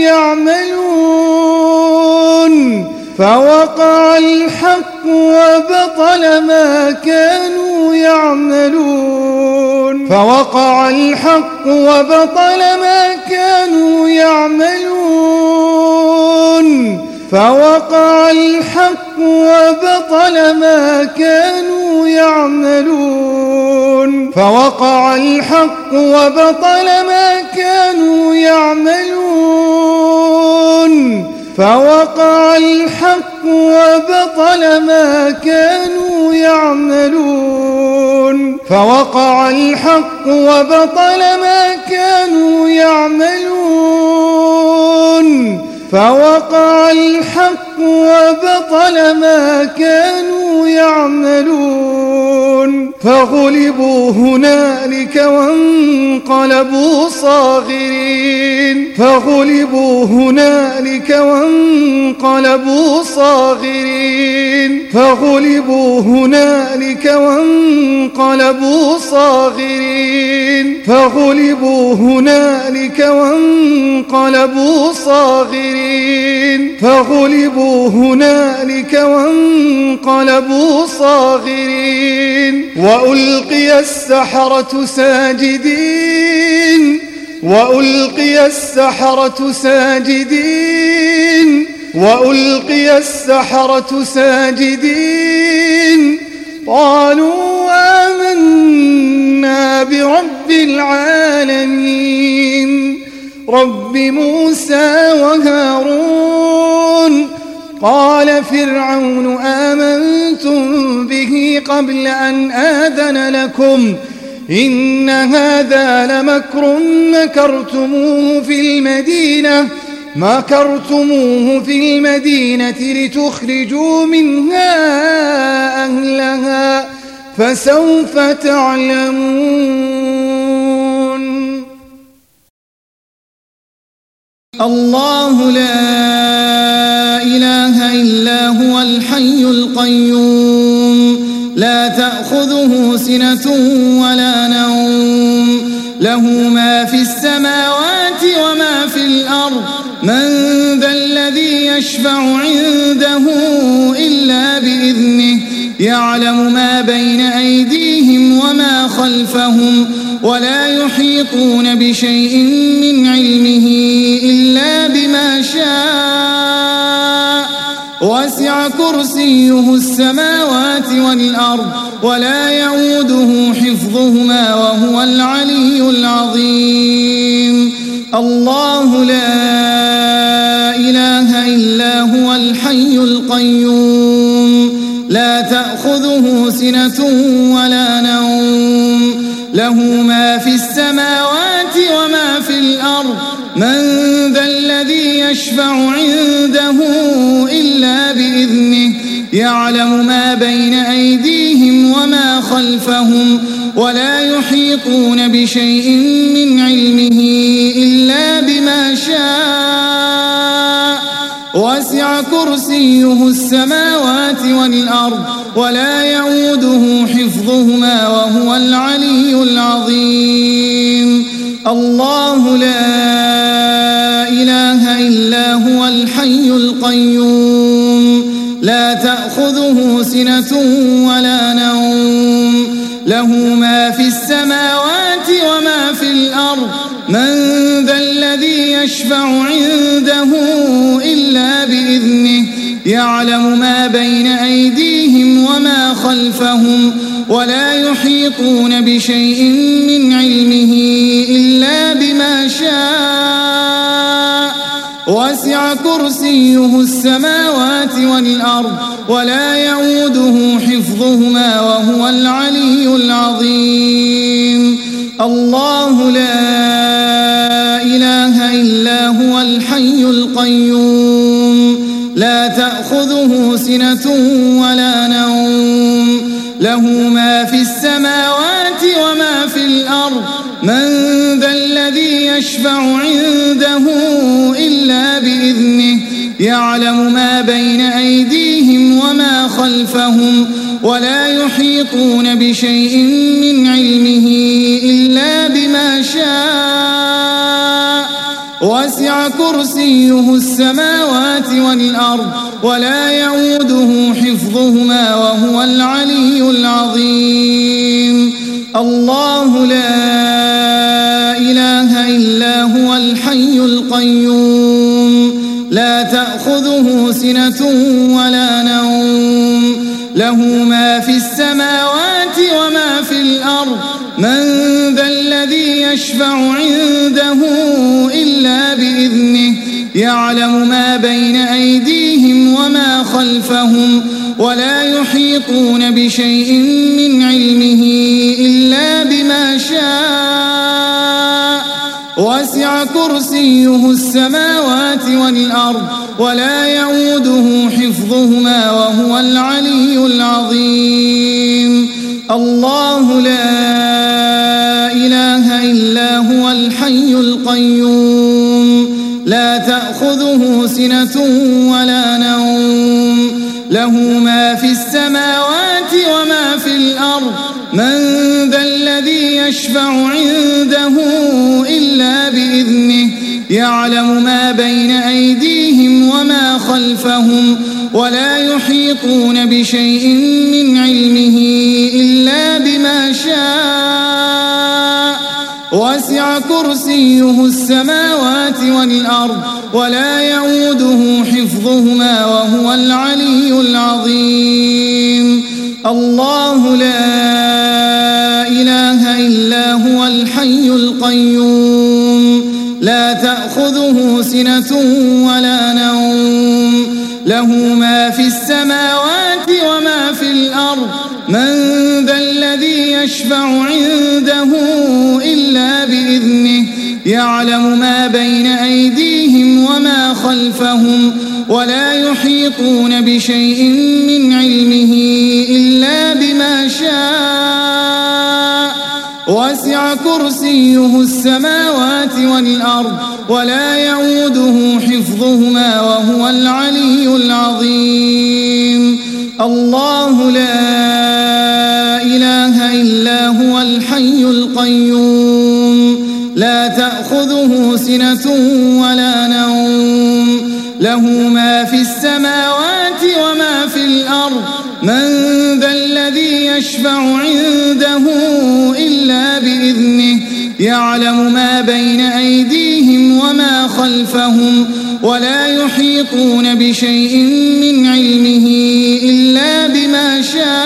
يعملون فوقع الحق وبطل ما كانوا يعملون فوقع الحق وبطل ما كانوا يعملون فوقع الحق وبطل ما كانوا يعملون فوقع الحق وبطل ما كانوا يعملون فوقع الحق وبطل ما كانوا يعملون فوقع الحق وبطل ما كانوا يعملون فوقع الحق وبطل ما كانوا يعملون فغلبوا هنالك وانقلبوا صاغرين فغلبوا هنالك وانقلبوا صاغرين فغلبوا هنالك وانقلبوا صاغرين فغلبوا هنالك وانقلبوا صاغرين فغلبوا هنالك وانقلبوا صاغرين وألقي السحرة ساجدين وألقي السحرة ساجدين وألقي السحرة ساجدين قالوا آمنا برب العالمين رب موسى وهارون. قال فرعون آمنتم به قبل أن آذن لكم إن هذا لمكر مكرتموه في المدينة لتخرجوا منها أهلها فسوف تعلمون. الله لا إله إلا هو الحي القيوم لا تأخذه سنة ولا نوم له ما في السماوات وما في الأرض من ذا الذي يشفع عنده إلا بإذنه يعلم ما بين أيديهم وما خلفهم ولا يحيطون بشيء من علمه إلا بما شاء وسع كرسيه السماوات والأرض ولا يؤوده حفظهما وهو العلي العظيم. الله لا إله إلا هو الحي القيوم لا تأخذه سنة ولا نوم له ما في السماوات وما في الأرض من ذا الذي يشفع عنده إلا بإذنه يعلم ما بين أيديهم وما خلفهم ولا يحيطون بشيء من علمه إلا بما شاء وسع كرسيه السماوات والأرض ولا يؤوده حفظهما وهو العلي العظيم. الله لا إله إلا هو الحي القيوم لا تأخذه سنة ولا نوم له ما في السماوات وما في الأرض من ذا الذي يشفع عنده إلا بإذنه يعلم ما بين أيديهم وما خلفهم ولا يحيطون بشيء من علمه إلا بما شاء وسع كرسيه السماوات والأرض ولا يؤوده حفظهما وهو العلي العظيم الله لا إله إلا هو الحي القيوم لا تأخذه سنة ولا نوم له ما في السماوات وما في الأرض من ذا الذي يشفع عنده إلا بإذنه يعلم ما بين أيديهم وما خلفهم ولا يحيطون بشيء من علمه إلا بما شاء وسع كرسيه السماوات والأرض ولا يؤوده حفظهما وهو العلي العظيم الله لا إله إلا هو الحي القيوم لا تأخذه سنة ولا نوم له ما في السماوات وما في الأرض من ذا الذي يشفع عنده إلا بإذنه يعلم ما بين أيديهم وما خلفهم ولا يحيطون بشيء من علمه إلا بما شاء وسع كرسيه السماوات والأرض ولا يؤوده حفظهما وهو العلي العظيم الله لا إله إلا هو الحي القيوم لا تأخذه سنة ولا نوم له ما في السماوات وما في الأرض من ذا الذي يشفع عنده إلا بإذنه يعلم ما بين أيديهم وما خلفهم ولا يحيطون بشيء من علمه إلا بما شاء وسع كرسيه السماوات والأرض ولا يؤوده حفظهما وهو العلي العظيم الله لا إله إلا هو الحي القيوم لا تأخذه سنة ولا نوم له ما في السماوات وما في الأرض من ذا الذي يشفع عنده إلا بإذنه يعلم ما بين أيديهم وما خلفهم ولا يحيطون بشيء من علمه إلا بما شاء وسع كرسيه السماوات والأرض ولا يؤوده حفظهما وهو العلي العظيم الله لا إله إلا هو الحي القيوم لا تأخذه سنة ولا نوم له ما في السماوات وما في الأرض من ذا الذي يشفع عنده إلا بإذنه يعلم ما بين أيديهم وما خلفهم ولا يحيطون بشيء من علمه إلا بما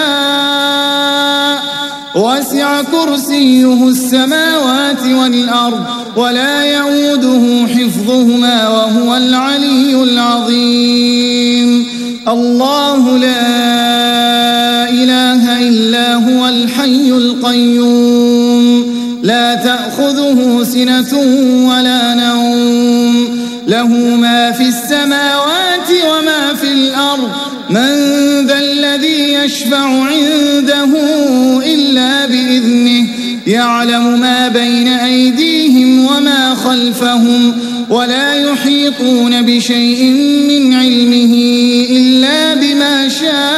شاء وسع كرسيه السماوات والأرض ولا يؤوده حفظهما وهو العلي العظيم الله لا إله إلا هو الحي القيوم لا تأخذه سنة ولا نوم له ما في السماوات وما في الأرض من ذا الذي يشفع عنده إلا بإذنه يعلم ما بين أيديهم وما خلفهم ولا يحيطون بشيء من علمه إلا بما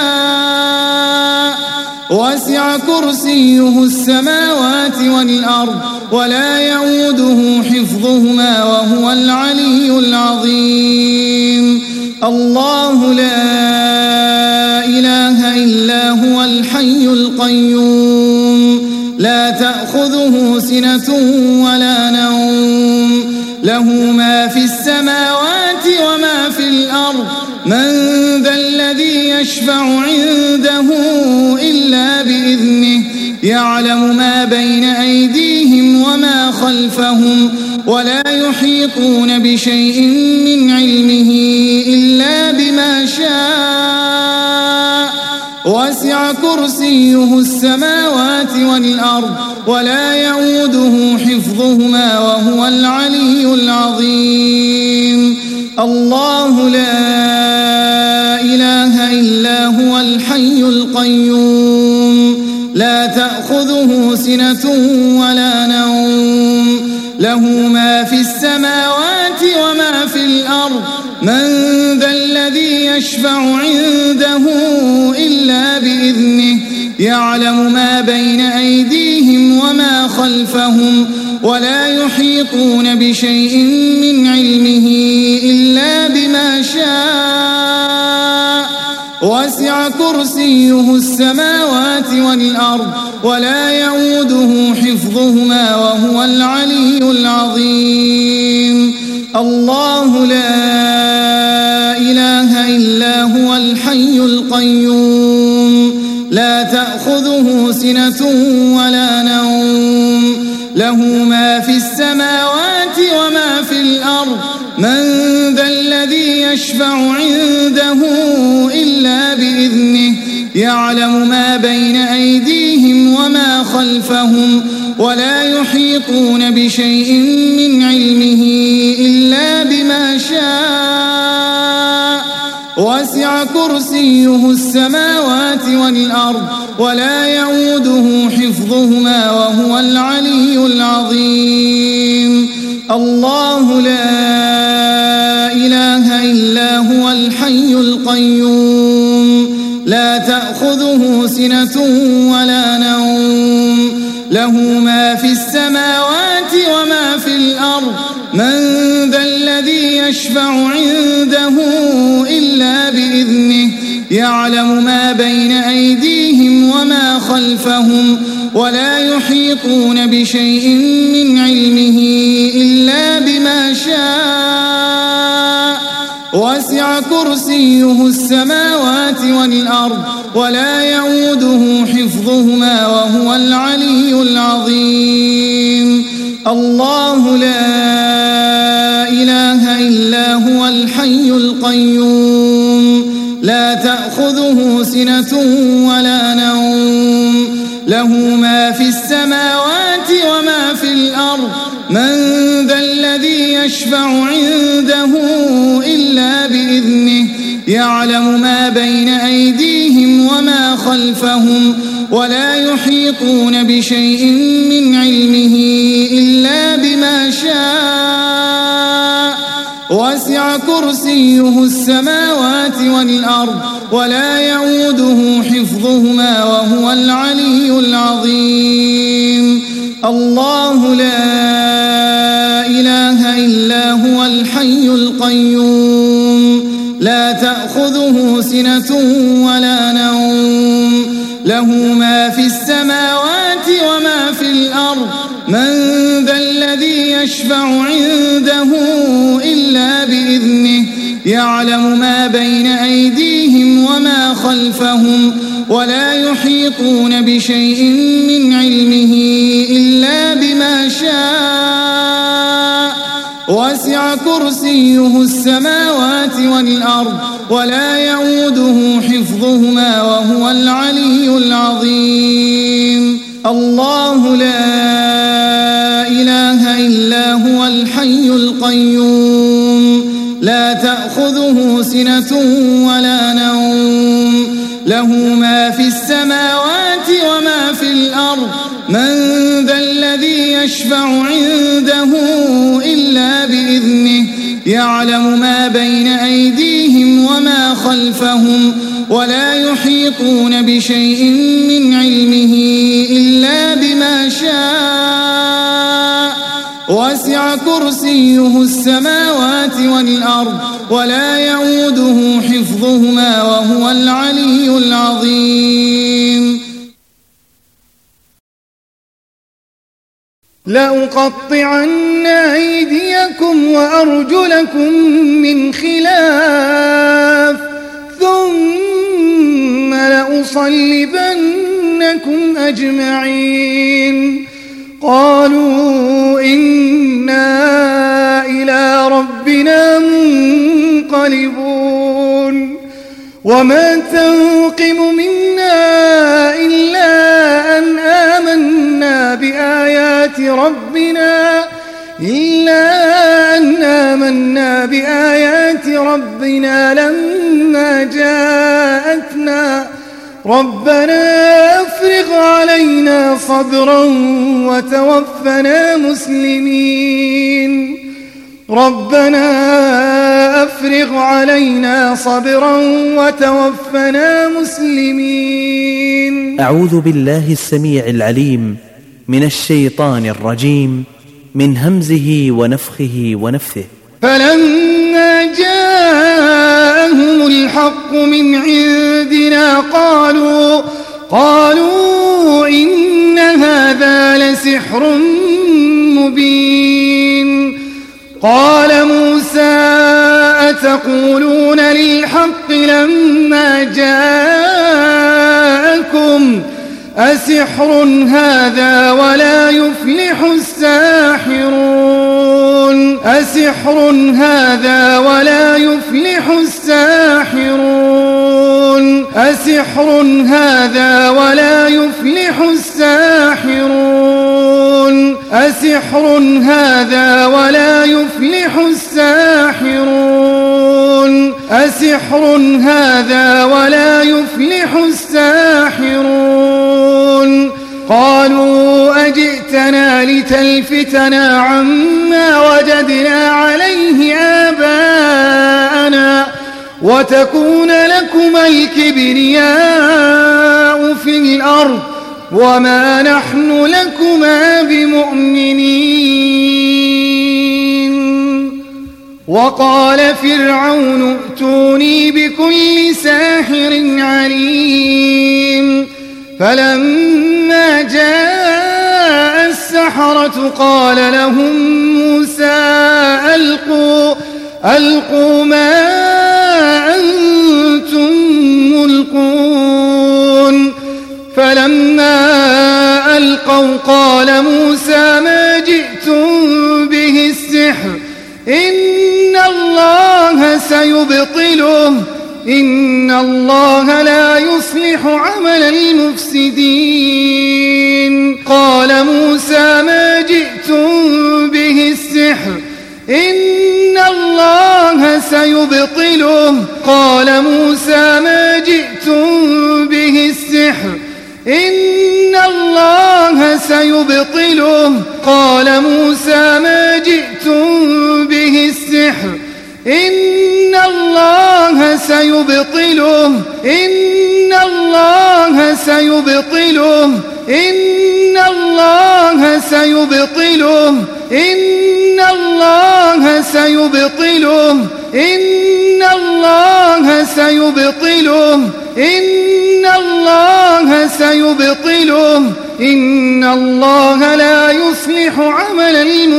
شاء وسع كرسيه السماوات والأرض ولا يؤوده حفظهما وهو العلي العظيم الله لا إله إلا هو الحي القيوم لا تأخذه سنة ولا نوم له ما في السماوات وما في الأرض من ذا الذي يشفع عنده إلا بإذنه يعلم ما بين أيديهم وما خلفهم ولا يحيطون بشيء من علمه إلا بما شاء وسع كرسيه السماوات والأرض ولا يؤوده حفظهما وهو العلي العظيم الله لا إله إلا هو الحي القيوم لا تأخذه سنة ولا نوم له ما في السماوات وما في الأرض من ذا الذي يشفع عنده إلا بإذنه يعلم ما بين أيديهم وما خلفهم ولا يحيطون بشيء من علمه إلا بما شاء وسع كرسيه السماوات والأرض ولا يؤوده حفظهما وهو العلي العظيم الله لا إله إلا هو الحي القيوم لا تأخذه سنة ولا نوم له ما في السماوات وما في الأرض من ذا الذي يشفع عنده إلا بإذنه يعلم ما بين أيديهم وما خلفهم ولا يحيطون بشيء من علمه إلا بما شاء وسع كرسيه السماوات والأرض ولا يؤوده حفظهما وهو العلي العظيم الله لا إله إلا هو الحي القيوم لا تأخذه سنة ولا نوم له ما في السماوات وما في الأرض من ذا الذي يشفع عنده إلا بإذنه يعلم ما بين أيديهم وما خلفهم ولا يحيطون بشيء من علمه إلا بما شاء وسع كرسيه السماوات والأرض ولا يؤوده حفظهما وهو العلي العظيم الله لا إله إلا هو الحي القيوم لا تأخذه سنة ولا نوم له ما في السماوات وما في الأرض من ذا الذي يشفع عنده إلا بإذنه يعلم ما بين أيديهم وما خلفهم ولا يحيطون بشيء من علمه إلا بما شاء وسع كرسيه السماوات والأرض ولا يؤوده حفظهما وهو العلي العظيم الله لا إله إلا هو الحي القيوم لا تأخذه سنة ولا نوم له ما في السماوات وما في الأرض من ذا الذي يشفع عنده إلا بإذنه يعلم ما بين أيديهم وما خلفهم ولا يحيطون بشيء من علمه إلا بما شاء وسع كرسيه السماوات والأرض ولا يؤوده حفظهما وهو العلي العظيم الله لا إله إلا هو الحي القيوم لا تأخذه سنة ولا نوم له ما في السماوات وما في الأرض من ذا الذي يشفع عنده إلا بإذنه يعلم ما بين أيديهم وما خلفهم ولا يحيطون بشيء من علمه إلا بما شاء وسع كرسيه السماوات والأرض ولا يؤوده حفظهما وهو العلي العظيم لأقطعن أيديكم وأرجلكم من خلاف ثم لأصلبنكم لكم أجمعين. قالوا إنا إلى ربنا منقلبون. وما تنقم منا إلا أن آمنا بآيات ربنا لما جاءتنا. ربنا أفرغ علينا صبرا وتوفنا مسلمين. ربنا أفرغ علينا صبرا وتوفنا مسلمين. أعوذ بالله السميع العليم من الشيطان الرجيم من همزه ونفخه ونفثه. فلما جاءهم الحق من عندنا قالوا إن هذا لسحر مبين. قال موسى أتقولون للحق لما جاءكم أسحر هذا ولا يفلح الساحرون. أسحر هذا ولا يفلح الساحرون. أسحر هذا ولا يفلح الساحرون. أسحر هذا ولا يفلح الساحرون. أسحر هذا ولا يفلح الساحرون. قالوا أجئتنا لتلفتنا عما وجدنا عليه آباءنا وتكون لكما الكبرياء في الأرض وما نحن لكما بمؤمنين. وقال فرعون ائتوني بكل ساحر عليم. فلما جاء السحرة قال لهم موسى ألقوا ما أنتم ملقون. فلما ألقوا قال موسى ما جئتم به السحر إن الله سيبطله إن الله لا يصلح عمل المفسدين. قال موسى ما جئتم به السحر إن الله سيبطله. قال موسى ما جئتم به السحر إن الله سيبطله. قال موسى ما جئتم به السحر إن الله سيبطله. إن الله سيبطله. إن الله سيبطله. إن الله سيبطله. إن الله سيبطله. إن الله سيبطله. إن الله لا يصلح عمل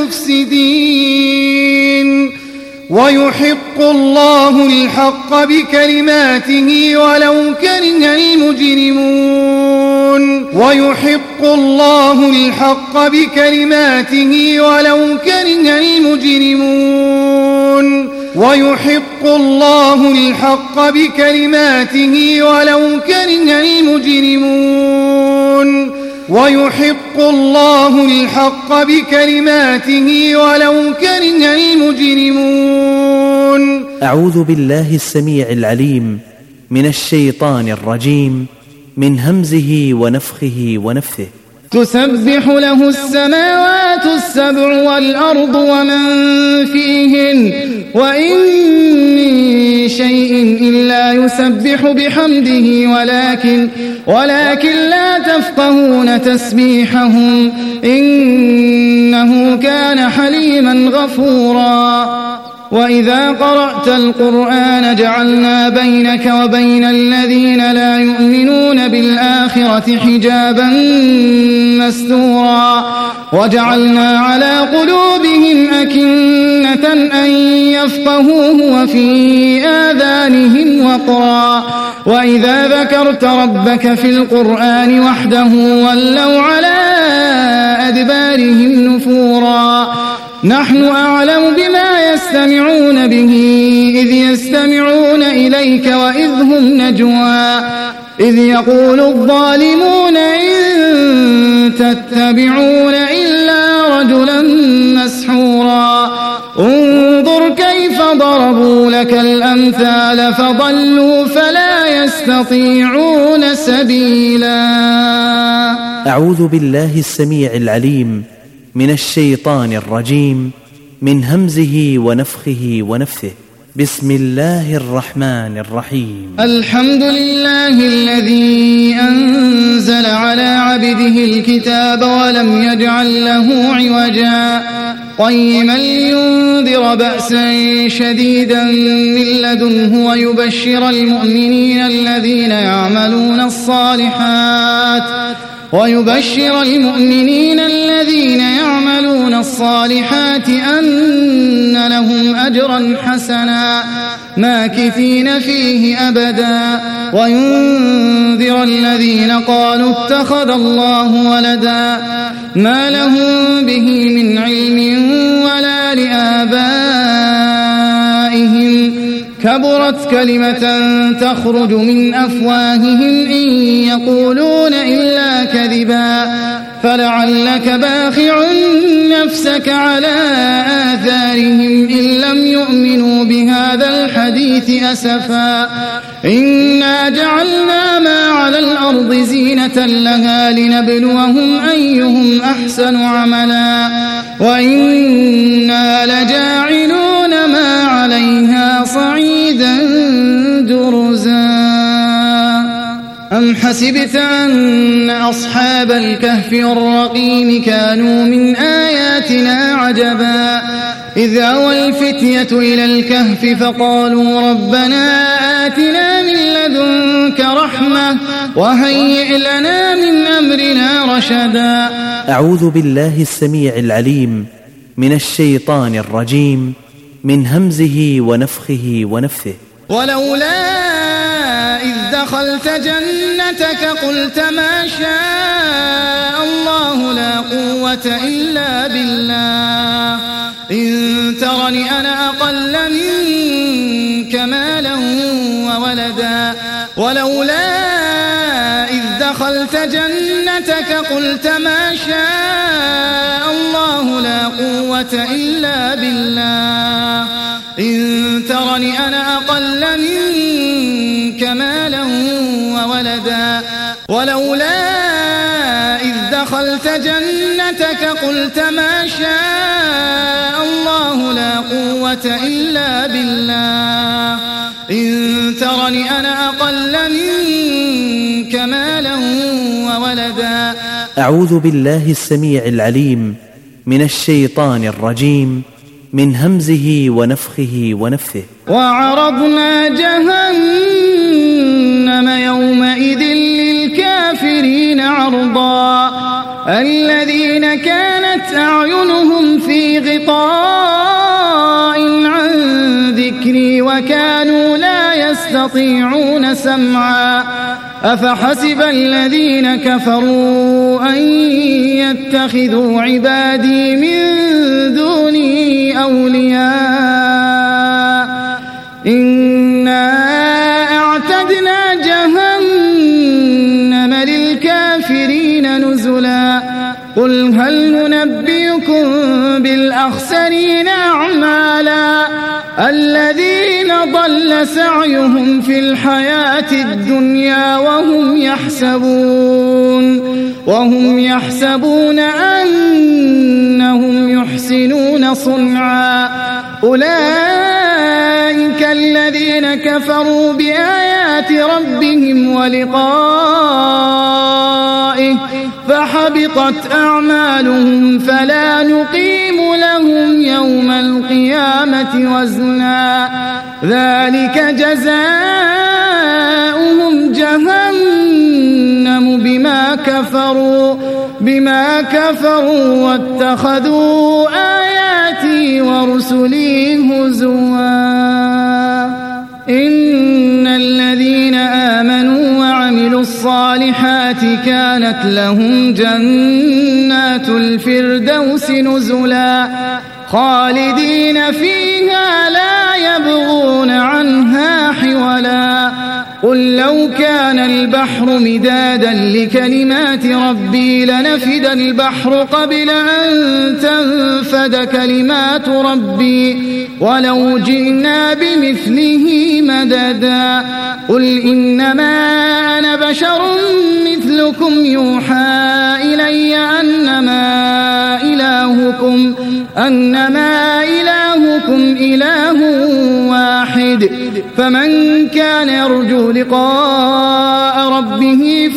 المفسدين. ويحق الله الحق بكلماته ولو كره المجرمون. ويحق الله الحق بكلماته ولو كره المجرمون. ويحق الله الحق بكلماته ولو كره المجرمون. ويحق الله الحق بكلماته ولو كره المجرمون. أعوذ بالله السميع العليم من الشيطان الرجيم من همزه ونفخه ونفثه. تسبح له السماوات السبع والأرض ومن فيهن وإن من شيء إلا يسبح بحمده ولكن لا تفقهون تسبيحهم إنه كان حليما غفورا. وإذا قرأت القرآن جعلنا بينك وبين الذين لا يؤمنون بالآخرة حجابا مستورا وجعلنا على قلوبهم أكنة أن يفقهوه وفي آذانهم وقرا وإذا ذكرت ربك في القرآن وحده ولوا على أدبارهم نفورا نحن أعلم بما يستمعون به إذ يستمعون إليك وإذ هم نجوى إذ يقول الظالمون إن تتبعون إلا رجلا مسحورا انظر كيف ضربوا لك الأمثال فضلوا فلا يستطيعون سبيلا. أعوذ بالله السميع العليم من الشيطان الرجيم من همزه ونفخه ونفثه. بسم الله الرحمن الرحيم. الحمد لله الذي أنزل على عبده الكتاب ولم يجعل له عوجا قيما لينذر بأسا شديدا من لدنه ويبشر المؤمنين الذين يعملون الصالحات أن لهم أجرا حسنا ماكثين فيه أبدا وينذر الذين قالوا اتخذ الله ولدا ما لهم به من علم ولا لآبائهم كبرت كلمة تخرج من أفواههم إن يقولون إلا كذبا فلعلك باخع نفسك على آثارهم إن لم يؤمنوا بهذا الحديث أسفا إنا جعلنا ما على الأرض زينة لها لنبلوهم أيهم أحسن عملا وإنا لجاعلون ما عليها صعيدا جرزا. أم حسبت أن أصحاب الكهف والرقيم كانوا من آياتنا عجبا إذ أوى الفتية إلى الكهف فقالوا ربنا آتنا من لدنك رحمة وهيئ لنا من أمرنا رشدا. أعوذ بالله السميع العليم من الشيطان الرجيم من همزه ونفخه ونفثه. ولولا إذ دخلت جنتك قلت ما شاء الله لا قوة إلا بالله إن ترني أنا أقل منك مالا وولدا ولولا إذ دخلت جنتك قلت ما شاء الله لا قوة إلا بالله إن ترني أنا أقل منك مالا وولدا ولولا إذ دخلت جنتك قلت ما شاء الله لا قوة إلا بالله إن ترني أنا أقل منك مالا وولدا. أعوذ بالله السميع العليم من الشيطان الرجيم من همزه ونفخه ونفثه. وعرضنا جهنم يومئذ للكافرين عرضا الذين كانت أعينهم في غطاء عن ذكري وكانوا لا يستطيعون سمعا أفحسب الذين كفروا أن يتخذوا عبادي من دوني أولياء إنا أعتدنا جهنم للكافرين نزلا قل هل ننبئكم بالأخسرين أعمالا الذين ضل سعيهم في الحياة الدنيا وهم يحسبون أنهم يحسنون صنعا أولئك الذين كفروا بآيات ربهم ولقائه فحبطت أعمالهم فلا نقيم لهم يوم القيامة وزنا ذلك جزاؤهم جهنم بما كفروا بما كفروا واتخذوا آياتي ورسلي هزوا إن الذين آمنوا وعملوا الصالحات كانت لهم جنات الفردوس نزلا خالدين فيها لا يبغون عنها حولا قل لو كان البحر مدادا لكلمات ربي لنفد البحر قبل أن تنفد كلمات ربي ولو جئنا بمثله مددا قل إنما أنا بشر مثلكم يوحى إلي أنما إلهكم إله واحد فمن كان يرجو لقاء ربه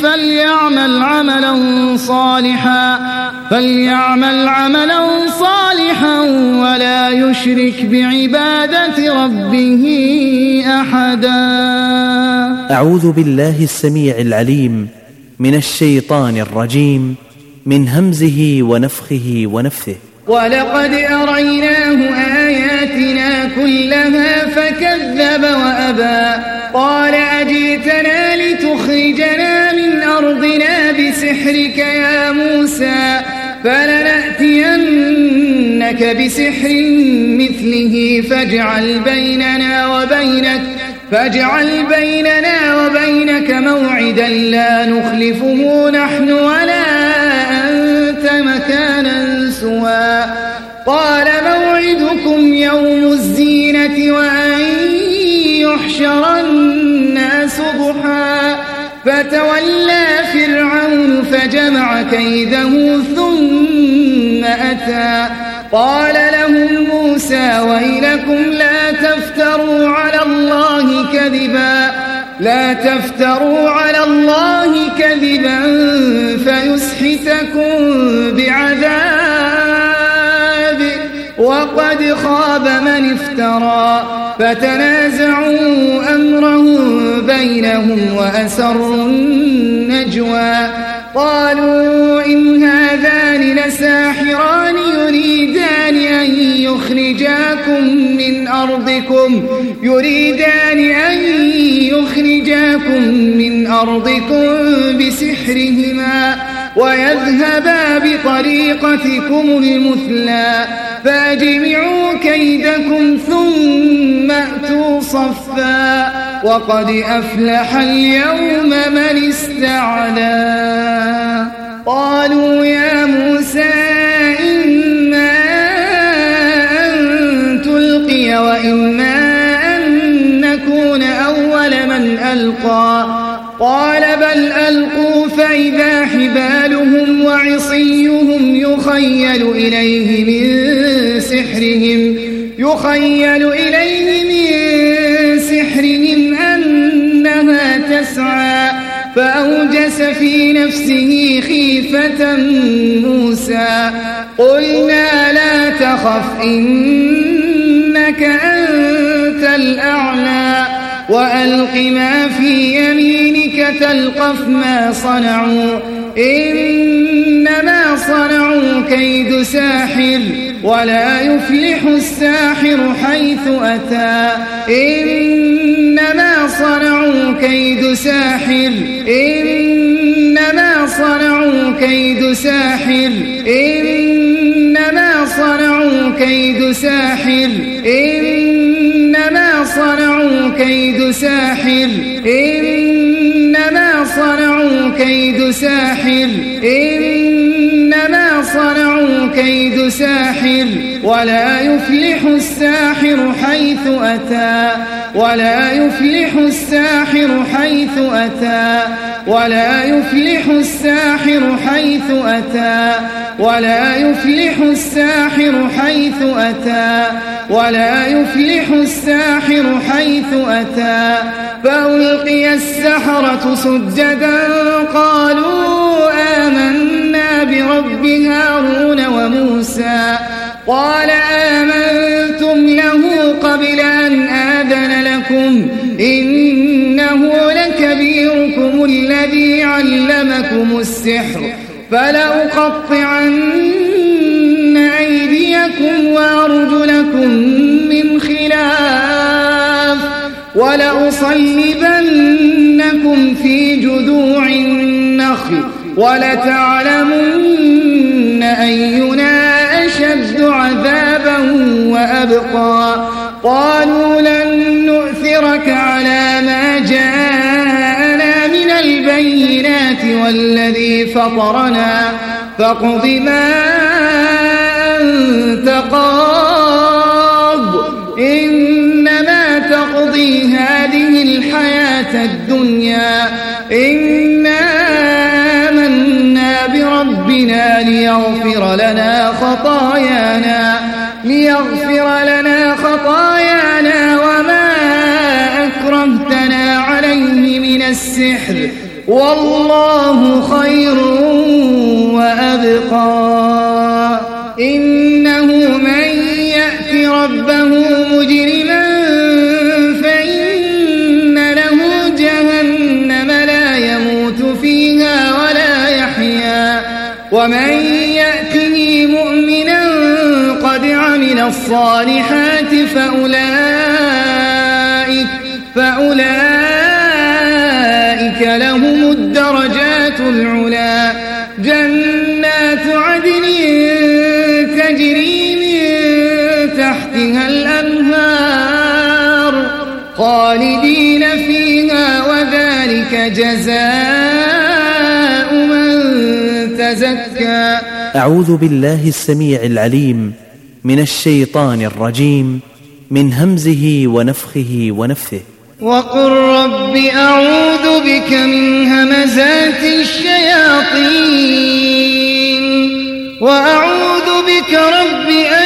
فليعمل عملا صالحا ولا يشرك بعبادة ربه أحدا. أعوذ بالله السميع العليم من الشيطان الرجيم من همزه ونفخه ونفثه. ولقد أريناه آياتنا كلها فكذب وأبى قال أجئتنا لتخرجنا من أرضنا بسحرك يا موسى فلنأتينك بسحر مثله فاجعل بيننا وبينك موعدا لا نخلفه نحن ولا أنت مكانا سوى قال موعدكم يوم الزينة وأن يحشر الناس ضحى فتولى فرعون فجمع كيده ثم أتى قال لهم موسى ويلكم لا تفتروا على الله كذبا فيسحتكم بعذاب وقد خاب من افترى فتنازعوا أمرهم بينهم وأسروا النجوى قالوا إن هذان لساحران يريدان أن يخرجاكم من أرضكم بسحرهما ويذهبا بطريقتكم المثلى فأجمعوا كيدكم ثم أتوا صفا وقد أفلح اليوم من استعلى قالوا يا موسى إما أن تلقي وإما أن نكون أول من ألقى قال بل ألقوا فإذا حبالهم وعصيهم يخيل إليه من سحرهم أنها تسعى فأوجس في نفسه خيفة موسى قلنا لا تخف إنك أنت الأعلى وألق ما في يمينك تلقف ما صنعوا إنما صنعوا كيد ساحر ولا يفلح الساحر حيث أتى إنما صنعوا كيد ساحر ولا يفلح الساحر حيث أتى فألقي السحرة سجدا قالوا آمنا برب هارون وموسى قال آمنتم له قبل أن آذن لكم إنه لكبيركم الذي علمكم السحر فلأقطعن أيديكم وأرجلكم من خلاف ولأصلبنكم في جذوع النخل ولتعلمن أينا أشد عذابا وأبقى قالوا لن نؤثرك على ما جاءنا من البينات والذي فطرنا فاقض ما أنت قاض إنما تقضي هذه الحياة الدنيا إنا آمنا بربنا ليغفر لنا خطايانا وما أكرهتنا عليه من السحر والله خير وأبقى إنه من يأت ربه مجرما فإن له جهنم لا يموت فيها ولا يحيا ومن يأته مؤمنا قد عمل الصالحات فأولئك لهم الدرجات العلا جنات عدن تجري من تحتها الأنهار خالدين فيها وذلك جزاء من تزكى. أعوذ بالله السميع العليم من الشيطان الرجيم من همزه ونفخه ونفثه. وقل رب أعوذ بك من همزات الشياطين وأعوذ بك رب أن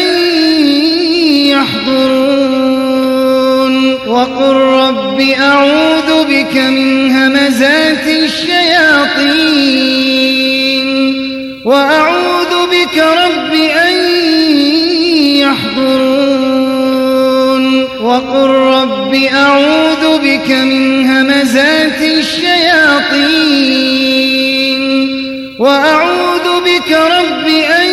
يحضرون. وقل رب أعوذ بك من همزات الشياطين وأعوذ بك رب أن يحضرون. وقل رب أعوذ بك من همزات الشياطين وأعوذ بك رب أن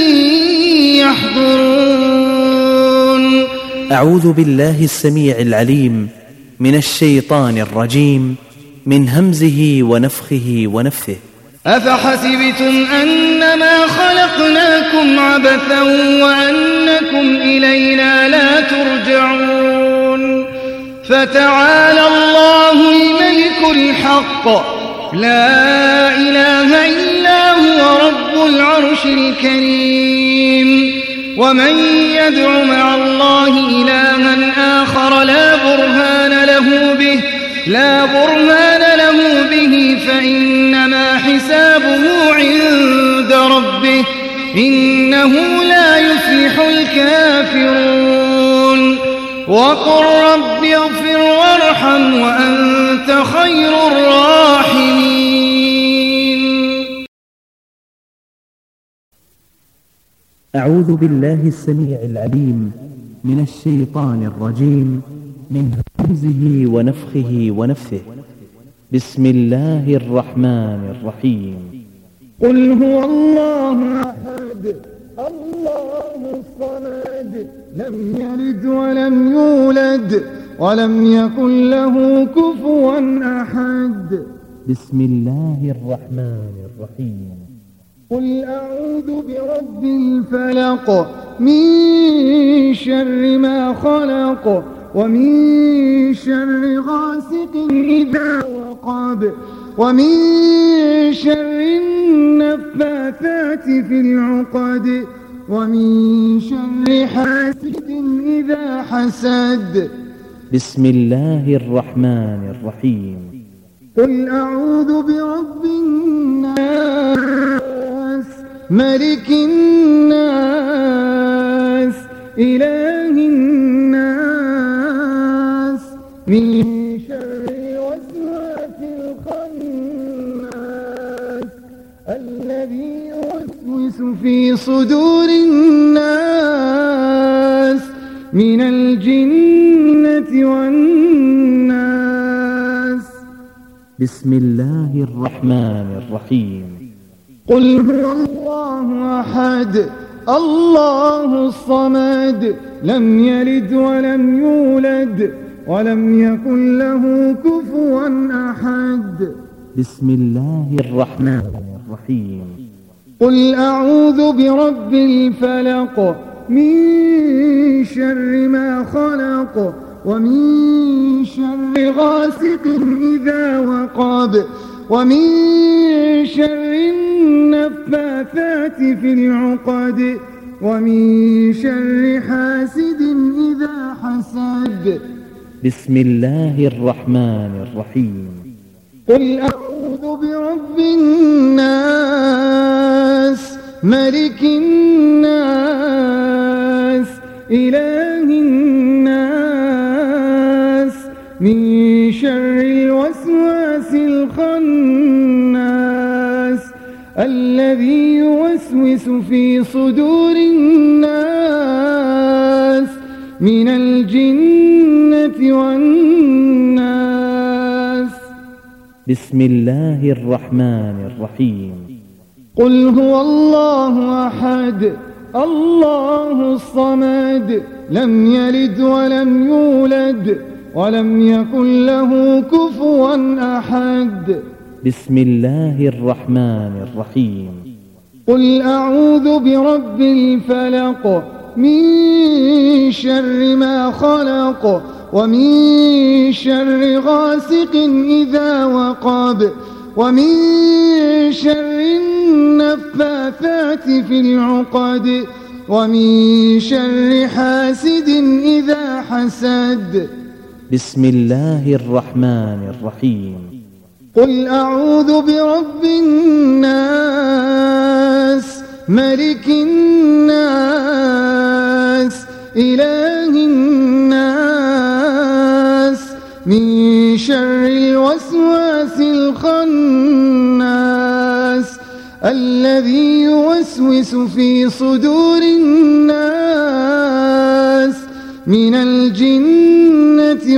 يحضرون. أعوذ بالله السميع العليم من الشيطان الرجيم من همزه ونفخه ونفثه. أفحسبتم أنما خلقناكم عبثا وأنكم إلينا لا ترجعون فتعالى الله الملك الحق لا إله إلا هو رب العرش الكريم. ومن يدع مع الله إلها آخر لا برهان له به فإنما حسابه عند ربه إنه لا يفلح الكافرون. وقل رب اغفر وارحم وأنت خير الراحمين. أعوذ بالله السميع العليم من الشيطان الرجيم من همزه ونفخه ونفثه. بسم الله الرحمن الرحيم. قل هو الله أحد الله الصمد لم يلد ولم يولد ولم يكن له كفوا أحد. بسم الله الرحمن الرحيم. قل أعوذ برب الفلق من شر ما خلق ومن شر غاسق إذا وقب ومن شر النفاثات في العقد ومن شر حاسد إذا حسد. بسم الله الرحمن الرحيم. قل أعوذ برب الناس ملك الناس إله الناس من شر الوسواس الخناس الذي يوسوس في صدور الناس من الجنة والناس. بسم الله الرحمن الرحيم. قل هو الله أحد الله الصمد لم يلد ولم يولد ولم يكن له كفوا أحد. بسم الله الرحمن الرحيم. قل أعوذ برب الفلق من شر ما خلق ومن شر غاسق إذا وقب ومن شر النفاثات في العقد ومن شر حاسد إذا حسد. بسم الله الرحمن الرحيم. قل أعوذ برب الناس ملك الناس إله الناس من شر الوسواس الخناس الذي يوسوس في صدور الناس من الجنة والناس. بسم الله الرحمن الرحيم. قل هو الله أحد الله الصمد لم يلد ولم يولد ولم يكن له كفوا أحد. بسم الله الرحمن الرحيم. قل أعوذ برب الفلق من شر ما خلق ومن شر غاسق إذا وقب ومن شر النفاثات في العقد ومن شر حاسد إذا حسد. بسم الله الرحمن الرحيم. قل أعوذ برب الناس ملك الناس إله الناس من شر الوسواس الخناس الذي يوسوس في صدور الناس من الجنة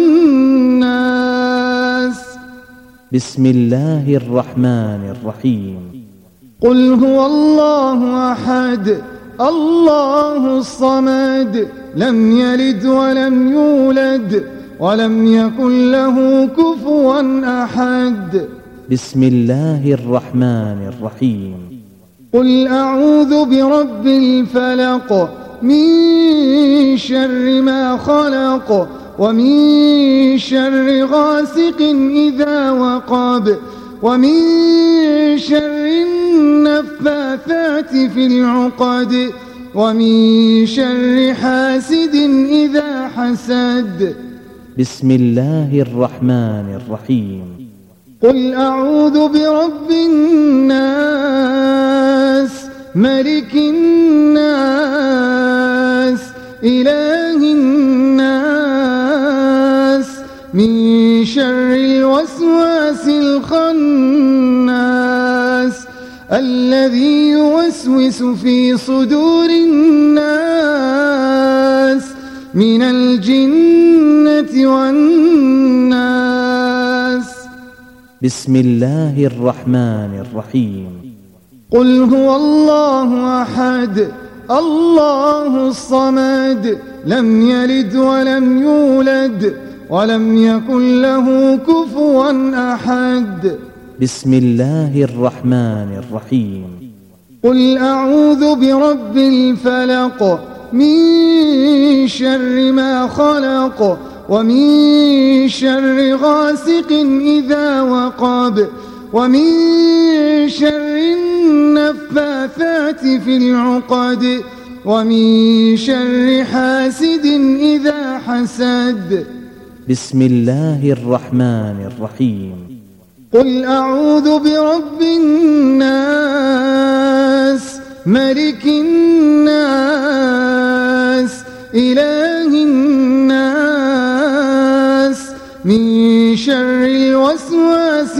والناس. بسم الله الرحمن الرحيم. قل هو الله أحد الله الصمد لم يلد ولم يولد ولم يكن له كفوا أحد. بسم الله الرحمن الرحيم. قل أعوذ برب الفلق من شر ما خلق ومن شر غاسق إذا وقب ومن شر النفاثات في العقد ومن شر حاسد إذا حسد. بسم الله الرحمن الرحيم. قل أعوذ برب الناس ملك الناس إله الناس من شر الوسواس الخناس الذي يوسوس في صدور الناس من الجنة والناس. بسم الله الرحمن الرحيم. قل هو الله أحد الله الصمد لم يلد ولم يولد ولم يكن له كفوا أحد. بسم الله الرحمن الرحيم. قل أعوذ برب الفلق من شر ما خلق ومن شر غاسق إذا وقب ومن شر النفاثات في العقد ومن شر حاسد إذا حسد. بسم الله الرحمن الرحيم. قل أعوذ برب الناس ملك الناس إله الناس من شر الوسواس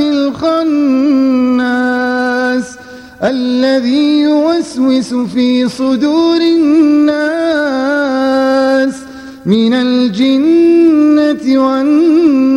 الخناس الذي يوسوس في صدور الناس من الجنة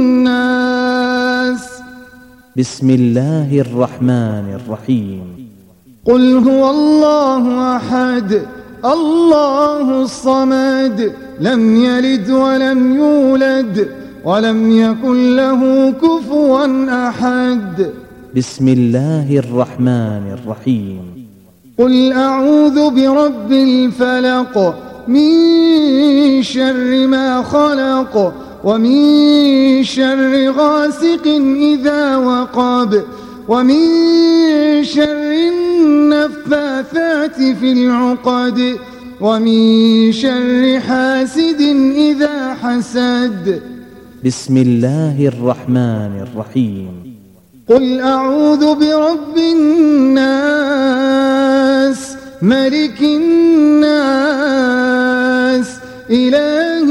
والناس. بسم الله الرحمن الرحيم. قل هو الله أحد الله الصمد لم يلد ولم يولد ولم يكن له كفوا أحد. بسم الله الرحمن الرحيم. قل أعوذ برب الفلق من شر ما خلق ومن شر غاسق إذا وقب ومن شر النفاثات في العقد ومن شر حاسد إذا حسد. بسم الله الرحمن الرحيم. قل أعوذ برب الناس ملك الناس إله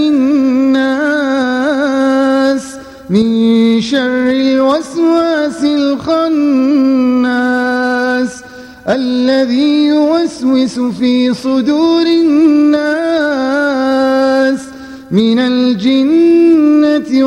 الناس من شر الوسواس الخناس الذي يوسوس في صدور الناس من الجنة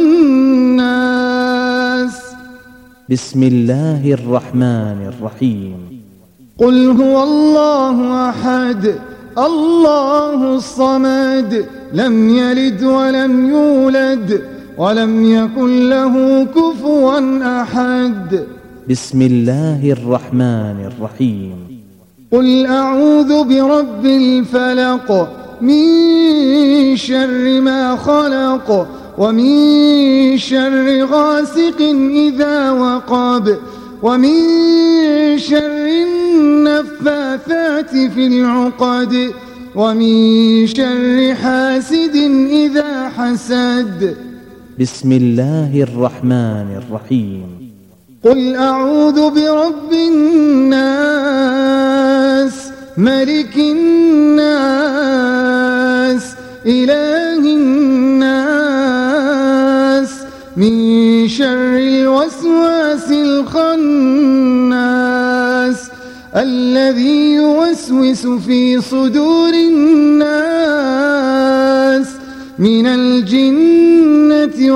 والناس. بسم الله الرحمن الرحيم. قل هو الله أحد الله الصمد لم يلد ولم يولد ولم يكن له كفوا أحد. بسم الله الرحمن الرحيم. قل أعوذ برب الفلق من شر ما خلق ومن شر غاسق إذا وقب ومن شر النفاثات في العقد ومن شر حاسد إذا حسد. بسم الله الرحمن الرحيم. قل أعوذ برب الناس ملك الناس إله الناس من شر الوسواس الخناس الذي يوسوس في صدور الناس من الجنة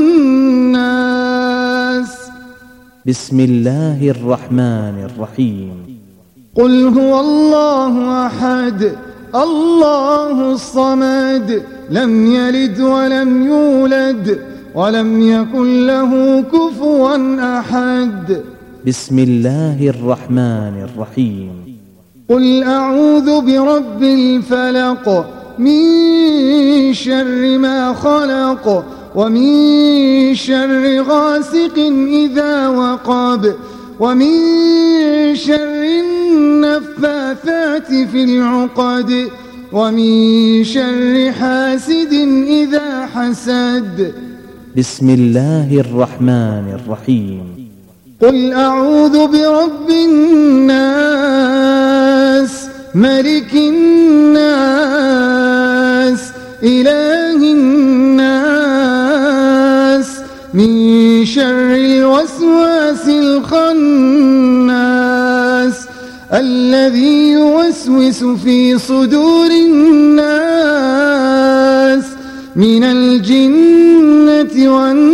والناس. بسم الله الرحمن الرحيم. قل هو الله أحد الله الصمد لم يلد ولم يولد ولم يكن له كفوا أحد. بسم الله الرحمن الرحيم. قل أعوذ برب الفلق من شر ما خلق ومن شر غاسق إذا وقب ومن شر النفاثات في العقد ومن شر حاسد إذا حسد. بسم الله الرحمن الرحيم. قل أعوذ برب الناس ملك الناس إله الناس من شر الوسواس الخناس الذي يوسوس في صدور الناس من الجنة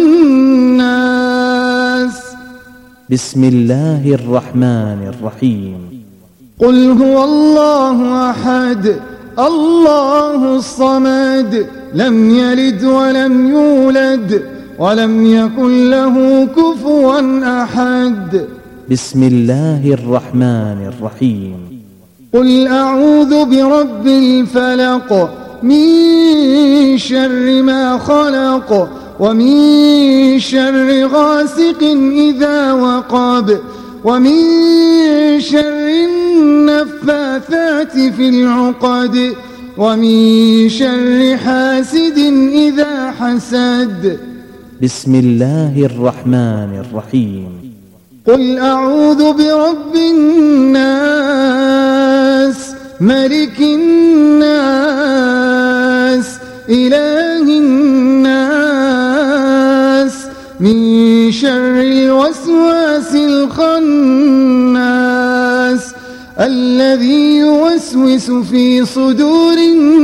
والناس. بسم الله الرحمن الرحيم. قل هو الله أحد الله الصمد لم يلد ولم يولد ولم يكن له كفوا أحد. بسم الله الرحمن الرحيم. قل أعوذ برب الفلق من شر ما خلق ومن شر غاسق إذا وقب ومن شر النفاثات في العقد ومن شر حاسد إذا حسد. بسم الله الرحمن الرحيم. قل أعوذ برب الناس ملك الناس إله الناس من شر الوسواس الخناس الذي يوسوس في صدور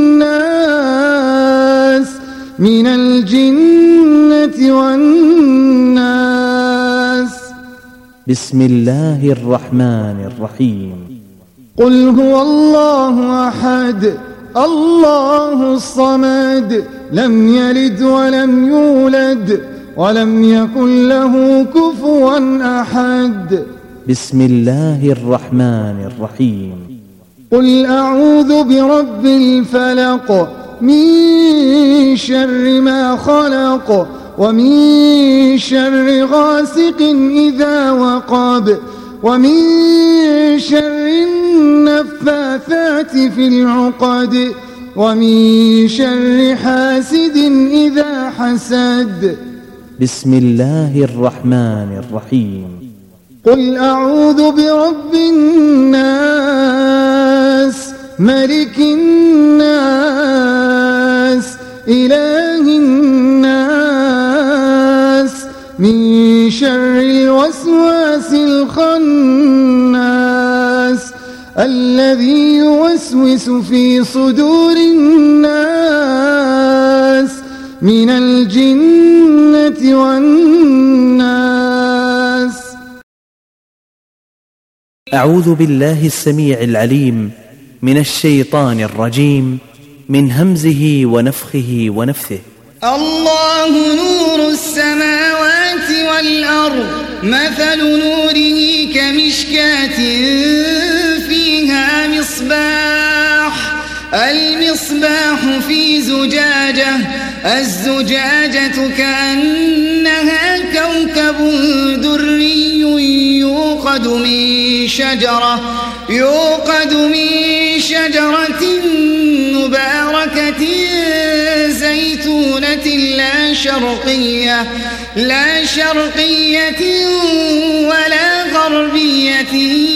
الناس من الجنة والناس. بسم الله الرحمن الرحيم. قل هو الله أحد الله الصمد لم يلد ولم يولد ولم يكن له كفوا أحد. بسم الله الرحمن الرحيم. قل أعوذ برب الفلق من شر ما خلق ومن شر غاسق إذا وقب ومن شر النفاثات في العقد ومن شر حاسد إذا حسد. بسم الله الرحمن الرحيم. قل أعوذ برب الناس ملك الناس إله الناس من شر الوسواس الخناس الذي يوسوس في صدور الناس من الجنة والناس. أعوذ بالله السميع العليم من الشيطان الرجيم من همزه ونفخه ونفثه. الله نور السماوات والأرض مثل نوره كمشكاة فيها مصباح المصباح في زجاجة الزجاجة كأنها كوكب دري يوقد من شجرة مباركة زيتونة لا شرقية ولا غربية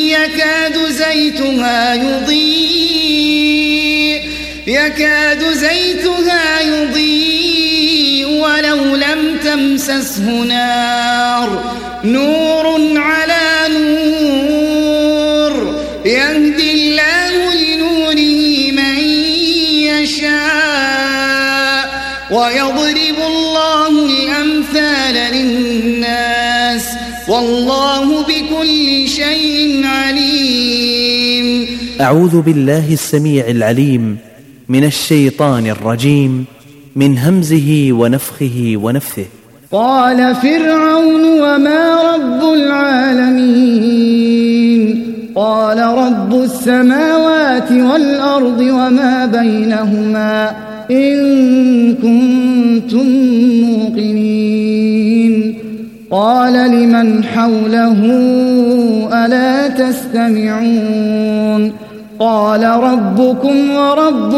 يكاد زيتها يضيء ولو لم تمسسه نار نور على نور يهدي الله لنوره من يشاء ويضرب الله الأمثال للناس والله بكل شيء عليم. أعوذ بالله السميع العليم من الشيطان الرجيم من همزه ونفخه ونفثه. قال فرعون وما رب العالمين قال رب السماوات والأرض وما بينهما إن كنتم موقنين. قال لمن حوله ألا تستمعون قال ربكم ورب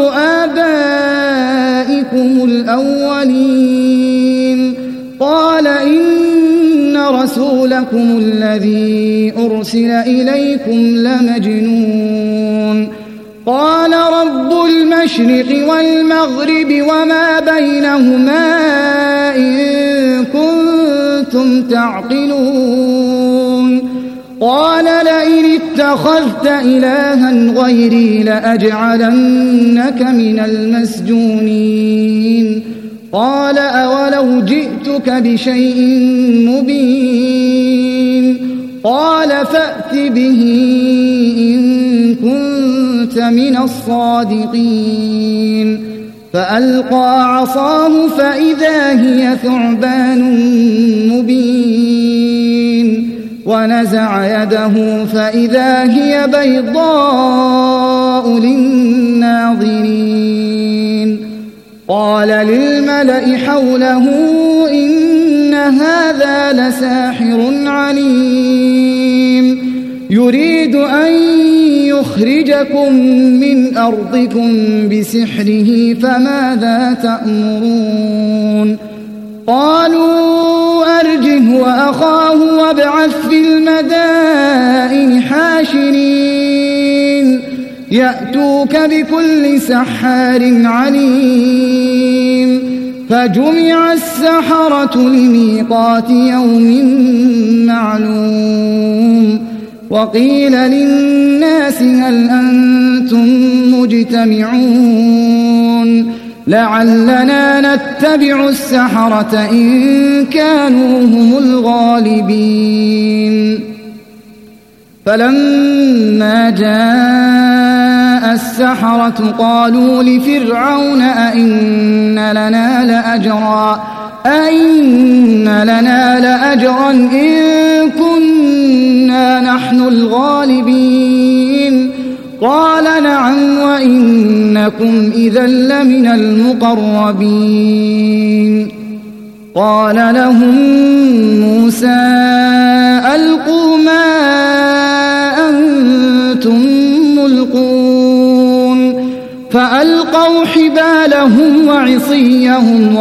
آبائكم الأولين. قال إن رسولكم الذي أرسل إليكم لمجنون. قال رب المشرق والمغرب وما بينهما إن كنتم تعقلون. قال لئن اتخذت إلها غيري لأجعلنك من المسجونين. قال أولو جئتك بشيء مبين. قال فأت به إن كنت من الصادقين. فألقى عصاه فإذا هي ثعبان مبين ونزع يده فإذا هي بيضاء للناظرين. قال للملأ حوله إن هذا لساحر عليم يريد أن يخرجكم من أرضكم بسحره فماذا تأمرون. قالوا أرجه وأخاه وابعث في المدائن حاشرين يأتوك بكل سحار عليم. فجمع السحرة لميقات يوم معلوم. وقيل للناس هل أنتم مجتمعون لعلنا نتبع السحرة إن كانوا هم الغالبين. فلما جاء السحرة قالوا لفرعون أئن لنا لأجرا إن كنا نحن الغالبين قال نعم وإنكم إذا لمن المقربين قال لهم موسى ألقوا ما أنتم ملقون فألقوا حبالهم وعصيهم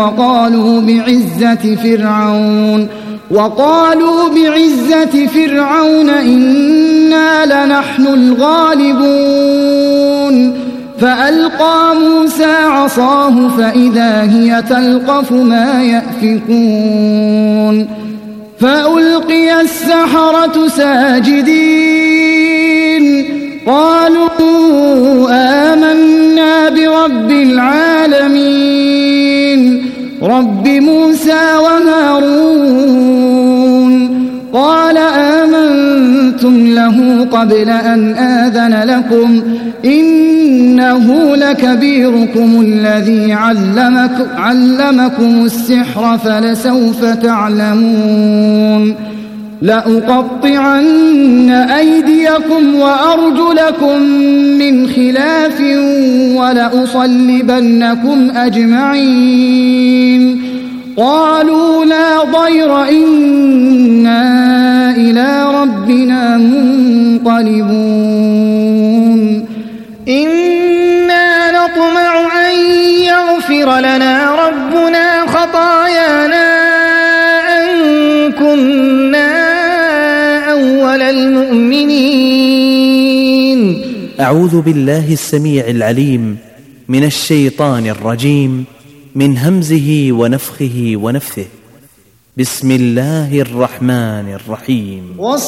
وقالوا بعزة فرعون إنا لنحن الغالبون فألقى موسى عصاه فإذا هي تلقف ما يأفكون فألقي السحرة ساجدين قالوا آمنا برب العالمين رب موسى وهارون قال آمنتم له قبل أن آذن لكم إنه لكبيركم الذي علمكم السحر فلسوف تعلمون لأقطعن أيديكم وأرجلكم من خلاف ولأصلبنكم أجمعين قالوا لا ضير إنا إلى ربنا منقلبون إنا نطمع أن يغفر لنا ربنا خطايانا أن كنا أول المؤمنين. أعوذ بالله السميع العليم من الشيطان الرجيم من همزه ونفخه ونفثه. بسم الله الرحمن الرحيم.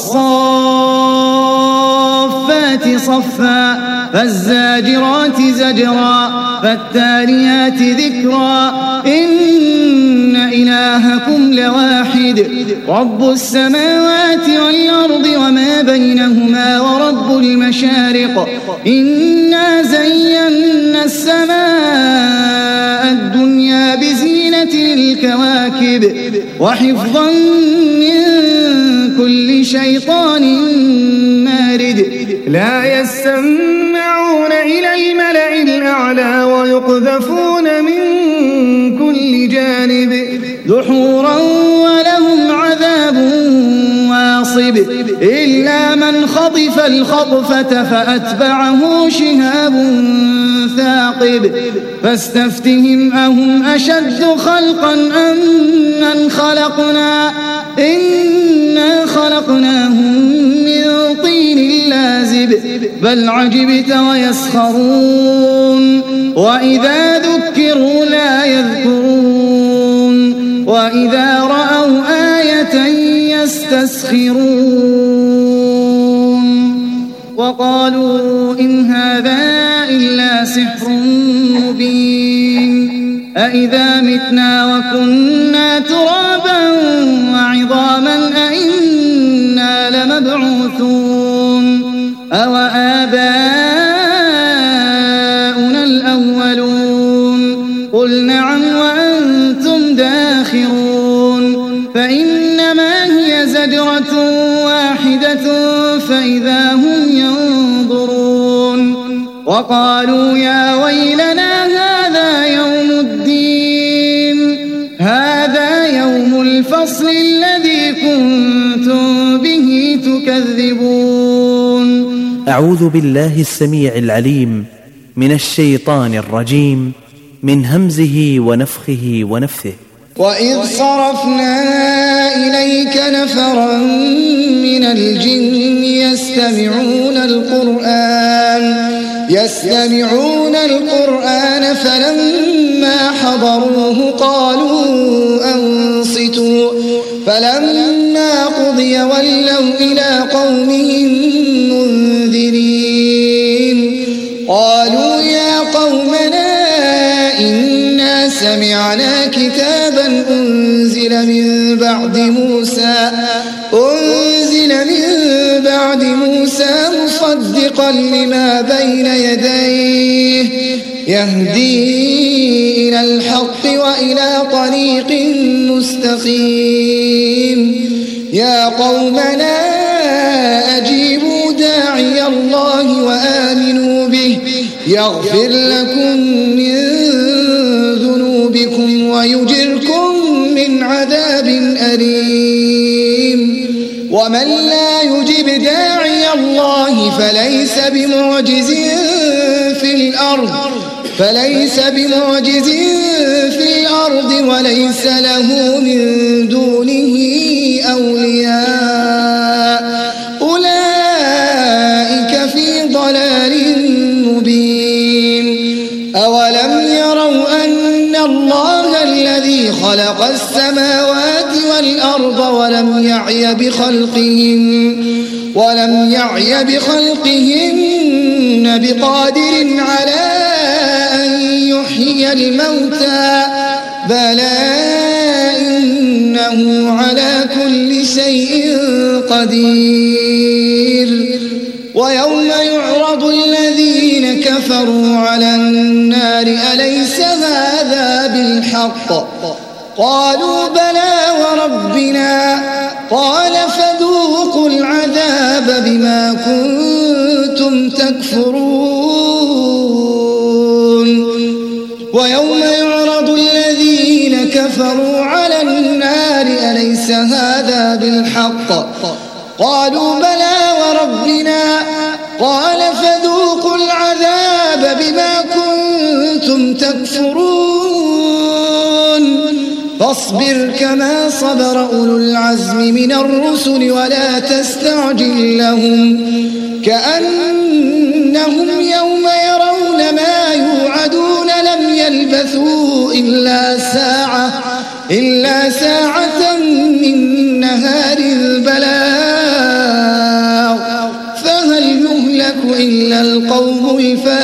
والصافات صفا فالزاجرات زجرا فالتاليات ذكرا إن إلهكم لواحد رب السماوات والأرض وما بينهما ورب المشارق إنا زينا السماء الدنيا بزينة الكواكب وحفظا من كل شيطان مارد لا يستمعون إلى الملأ الأعلى ويقذفون من كل جانب دحورا ولهم عذاب واصب إلا من خطف الخطفة فأتبعه شهاب ثاقب فاستفتهم أهم أشد خلقا أم من خلقنا إنا خلقناهم من طين لازب بل عجبت ويسخرون وإذا ذكروا لا يذكرون وإذا رأوا آية يستسخرون وقالوا إن هذا إلا سحر مبين أإذا متنا وكنا ترابا وعظاما أإنا لمبعوثون أو آباؤنا الأولون قل نعم وأنتم داخرون فإنما هي زجرة واحدة فإذا هم ينظرون وقالوا يا ويلنا هذا يوم الدين هذا يوم الفصل الذي كنتم به تكذبون. أعوذ بالله السميع العليم من الشيطان الرجيم من همزه ونفخه ونفثه. وإذ صرفنا إليك نفرا من الجن يستمعون القرآن فلما حضروه قالوا أنصتوا فلما قضي ولوا إلى قومهم منذرين قالوا يا قومنا إنا إنا سمعنا كتابا أنزل من بعد موسى مصدقا لما بين يديه يهدي إلى الحق وإلى طريق مستقيم يا قومنا أجيبوا داعي الله وآمنوا به يغفر لكم من ذنوبكم ويجركم من عذاب أليم ومن لا يجب داعي الله فليس بمعجز في الأرض وليس له من دونه أولياء أولئك في ضلال مبين أولم يروا أن الله الذي خلق السماوات والأرض ولم يعي بخلقهن بقادر على أن يحيي الموتى بلى إنه على كل شيء قدير ويوم يعرض الذين كفروا على النار أليس هذا بالحق قالوا بلى وربنا قال فذوقوا العذاب بما كنتم تكفرون ويوم يعرض الذين كفروا على النار أليس هذا بالحق قالوا بلى وربنا قال فذوقوا العذاب بما كنتم تكفرون فاصبر كما صبر أولو العزم من الرسل ولا تستعجل لهم كأنهم يوم يرون ما يوعدون لم يلبثوا إلا ساعة من نهار البلاغ فهل يهلك إلا القوم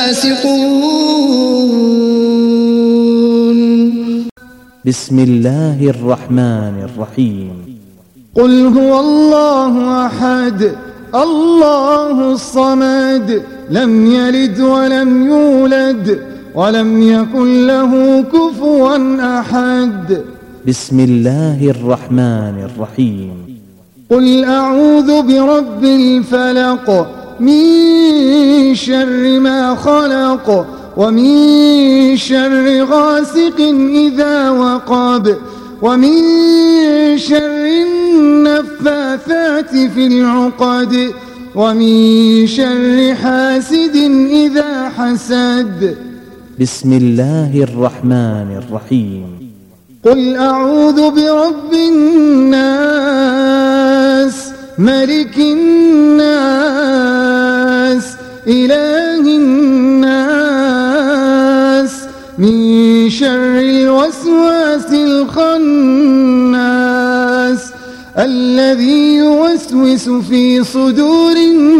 الفاسقون بسم الله الرحمن الرحيم قل هو الله أحد الله الصمد لم يلد ولم يولد ولم يكن له كفوا أحد بسم الله الرحمن الرحيم قل أعوذ برب الفلق من شر ما خلق ومن شر غاسق إذا وقب ومن شر النفاثات في العقد ومن شر حاسد إذا حسد بسم الله الرحمن الرحيم قل أعوذ برب الناس ملك الناس إله الناس من شر الوسواس الخناس الذي يوسوس في صدور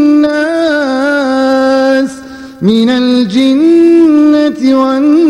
الناس من الجنة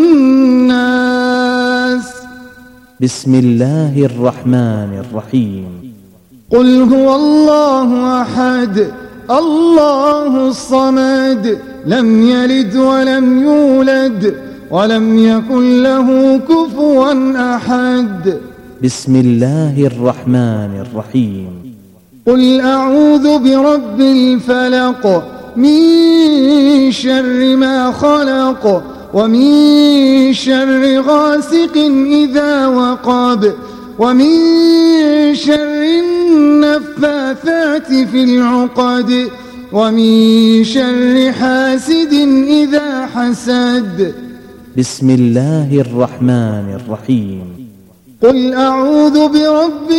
والناس بسم الله الرحمن الرحيم قل هو الله أحد الله الصمد لم يلد ولم يولد ولم يكن له كفوا أحد بسم الله الرحمن الرحيم قل أعوذ برب الفلق من شر ما خلق ومن شر غاسق إذا وقب ومن شر النفاثات في العقد ومن شر حاسد إذا حسد بسم الله الرحمن الرحيم قل أعوذ برب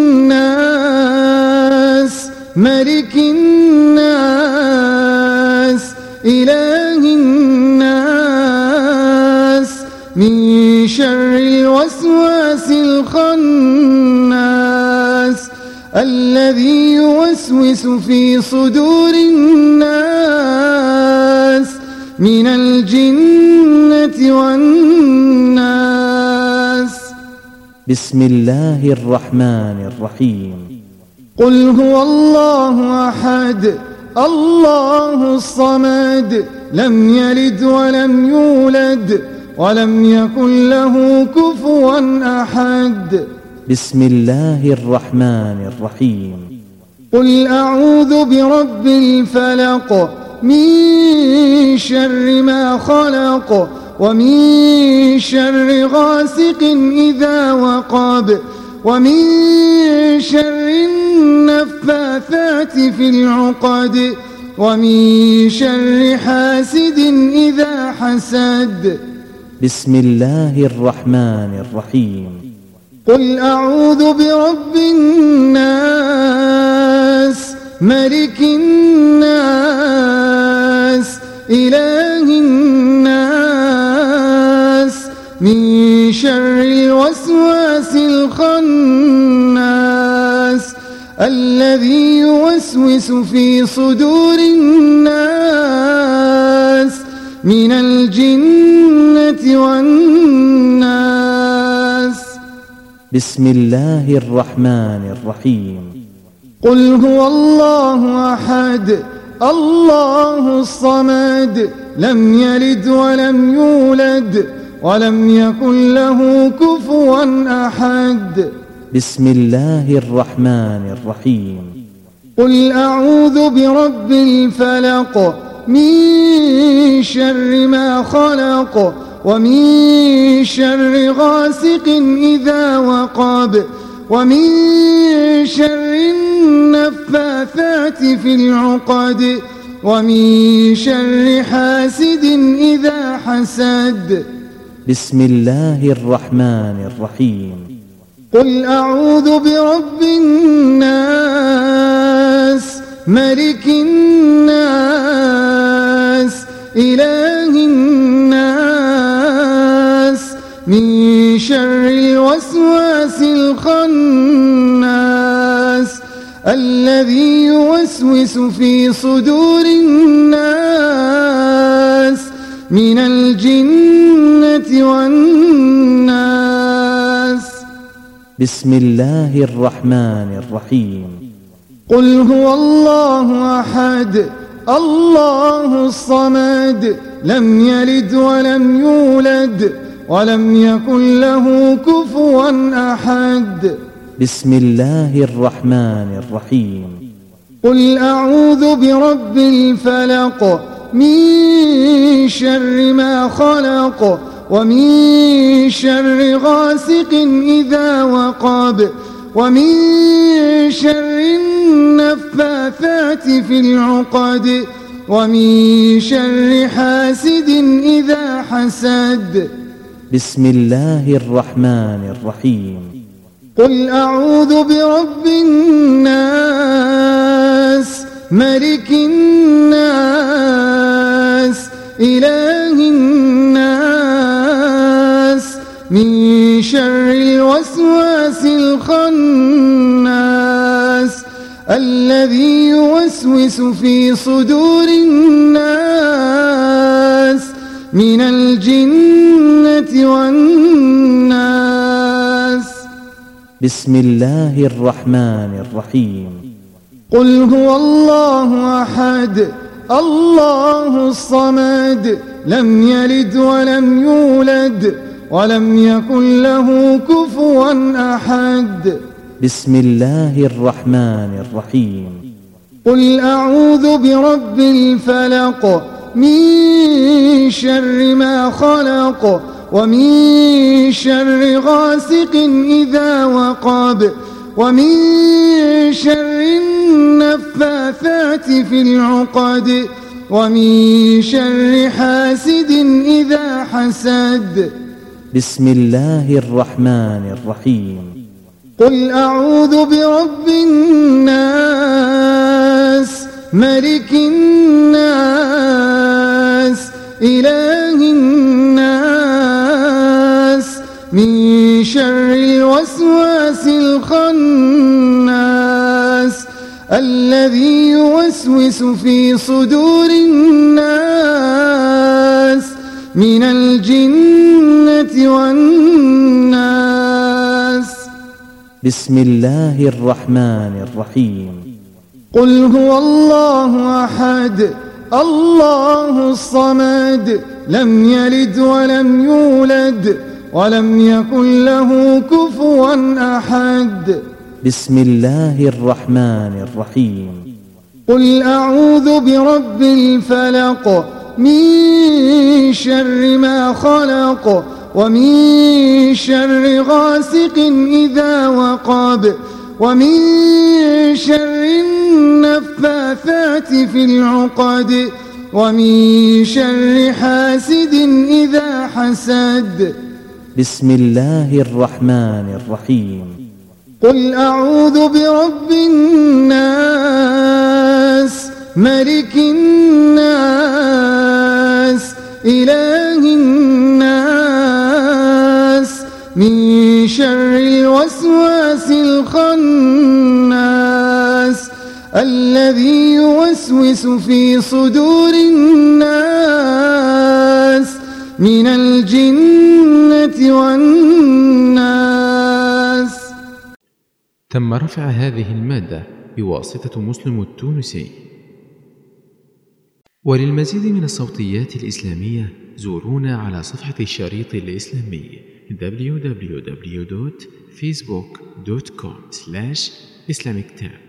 الناس ملك الناس إله الناس من شر الوسواس الخناس الذي يوسوس في صدور الناس من الجنة والناس. بسم الله الرحمن الرحيم. قل هو الله أحد الله الصمد لم يلد ولم يولد ولم يكن له كفوا أحد. بسم الله الرحمن الرحيم. قل أعوذ برب الفلق من شر ما خلق ومن شر غاسق إذا وقب ومن شر النفاثات في العقد ومن شر حاسد إذا حسد. بسم الله الرحمن الرحيم. قل أعوذ برب الناس ملك الناس إله الناس من شر الوسواس الخناس الذي يوسوس في صدور الناس من الجنة والناس. بسم الله الرحمن الرحيم. قل هو الله أحد الله الصمد لم يلد ولم يولد ولم يكن له كفوا أحد. بسم الله الرحمن الرحيم. قل أعوذ برب الفلق من شر ما خلق ومن شر غاسق إذا وقب ومن شر النفاثات في العقد ومن شر حاسد إذا حسد. بسم الله الرحمن الرحيم. قل أعوذ برب الناس ملك الناس إله الناس من شر الوسواس الخناس الذي يوسوس في صدور الناس من الجنة والناس. بسم الله الرحمن الرحيم. قل هو الله أحد الله الصمد لم يلد ولم يولد ولم يكن له كفوا أحد. بسم الله الرحمن الرحيم. قل أعوذ برب الفلق من شر ما خلق ومن شر غاسق إذا وقب ومن شر النفاثات في العقد ومن شر حاسد إذا حسد. بسم الله الرحمن الرحيم. قل أعوذ برب الناس ملك الناس إله الناس من شر الوسواس الخناس الذي يوسوس في صدور الناس من الجنة والناس. بسم الله الرحمن الرحيم. قل هو الله أحد الله الصمد لم يلد ولم يولد ولم يكن له كفوا أحد. بسم الله الرحمن الرحيم. قل أعوذ برب الفلق من شر ما خلق ومن شر غاسق إذا وقب ومن شر النفاثات في العقد ومن شر حاسد إذا حسد. بسم الله الرحمن الرحيم. قل أعوذ برب الناس ملك الناس إله الناس من شر الوسواس الخناس الذي يوسوس في صدور الناس من الجنة والناس. بسم الله الرحمن الرحيم. قل هو الله أحد الله الصمد لم يلد ولم يولد ولم يكن له كفوا أحد. بسم الله الرحمن الرحيم. قل أعوذ برب الفلق من شر ما خلق ومن شر غاسق إذا وقب ومن شر النفاثات في العقد ومن شر حاسد إذا حسد. بسم الله الرحمن الرحيم. قل أعوذ برب الناس ملك الناس إله الناس من شر الوسواس الخناس الذي يوسوس في صدور الناس من الجنة والناس. تم رفع هذه المادة بواسطة مسلم التونسي. وللمزيد من الصوتيات الإسلامية زورونا على صفحة الشريط الإسلامي www.facebook.com/islamictab.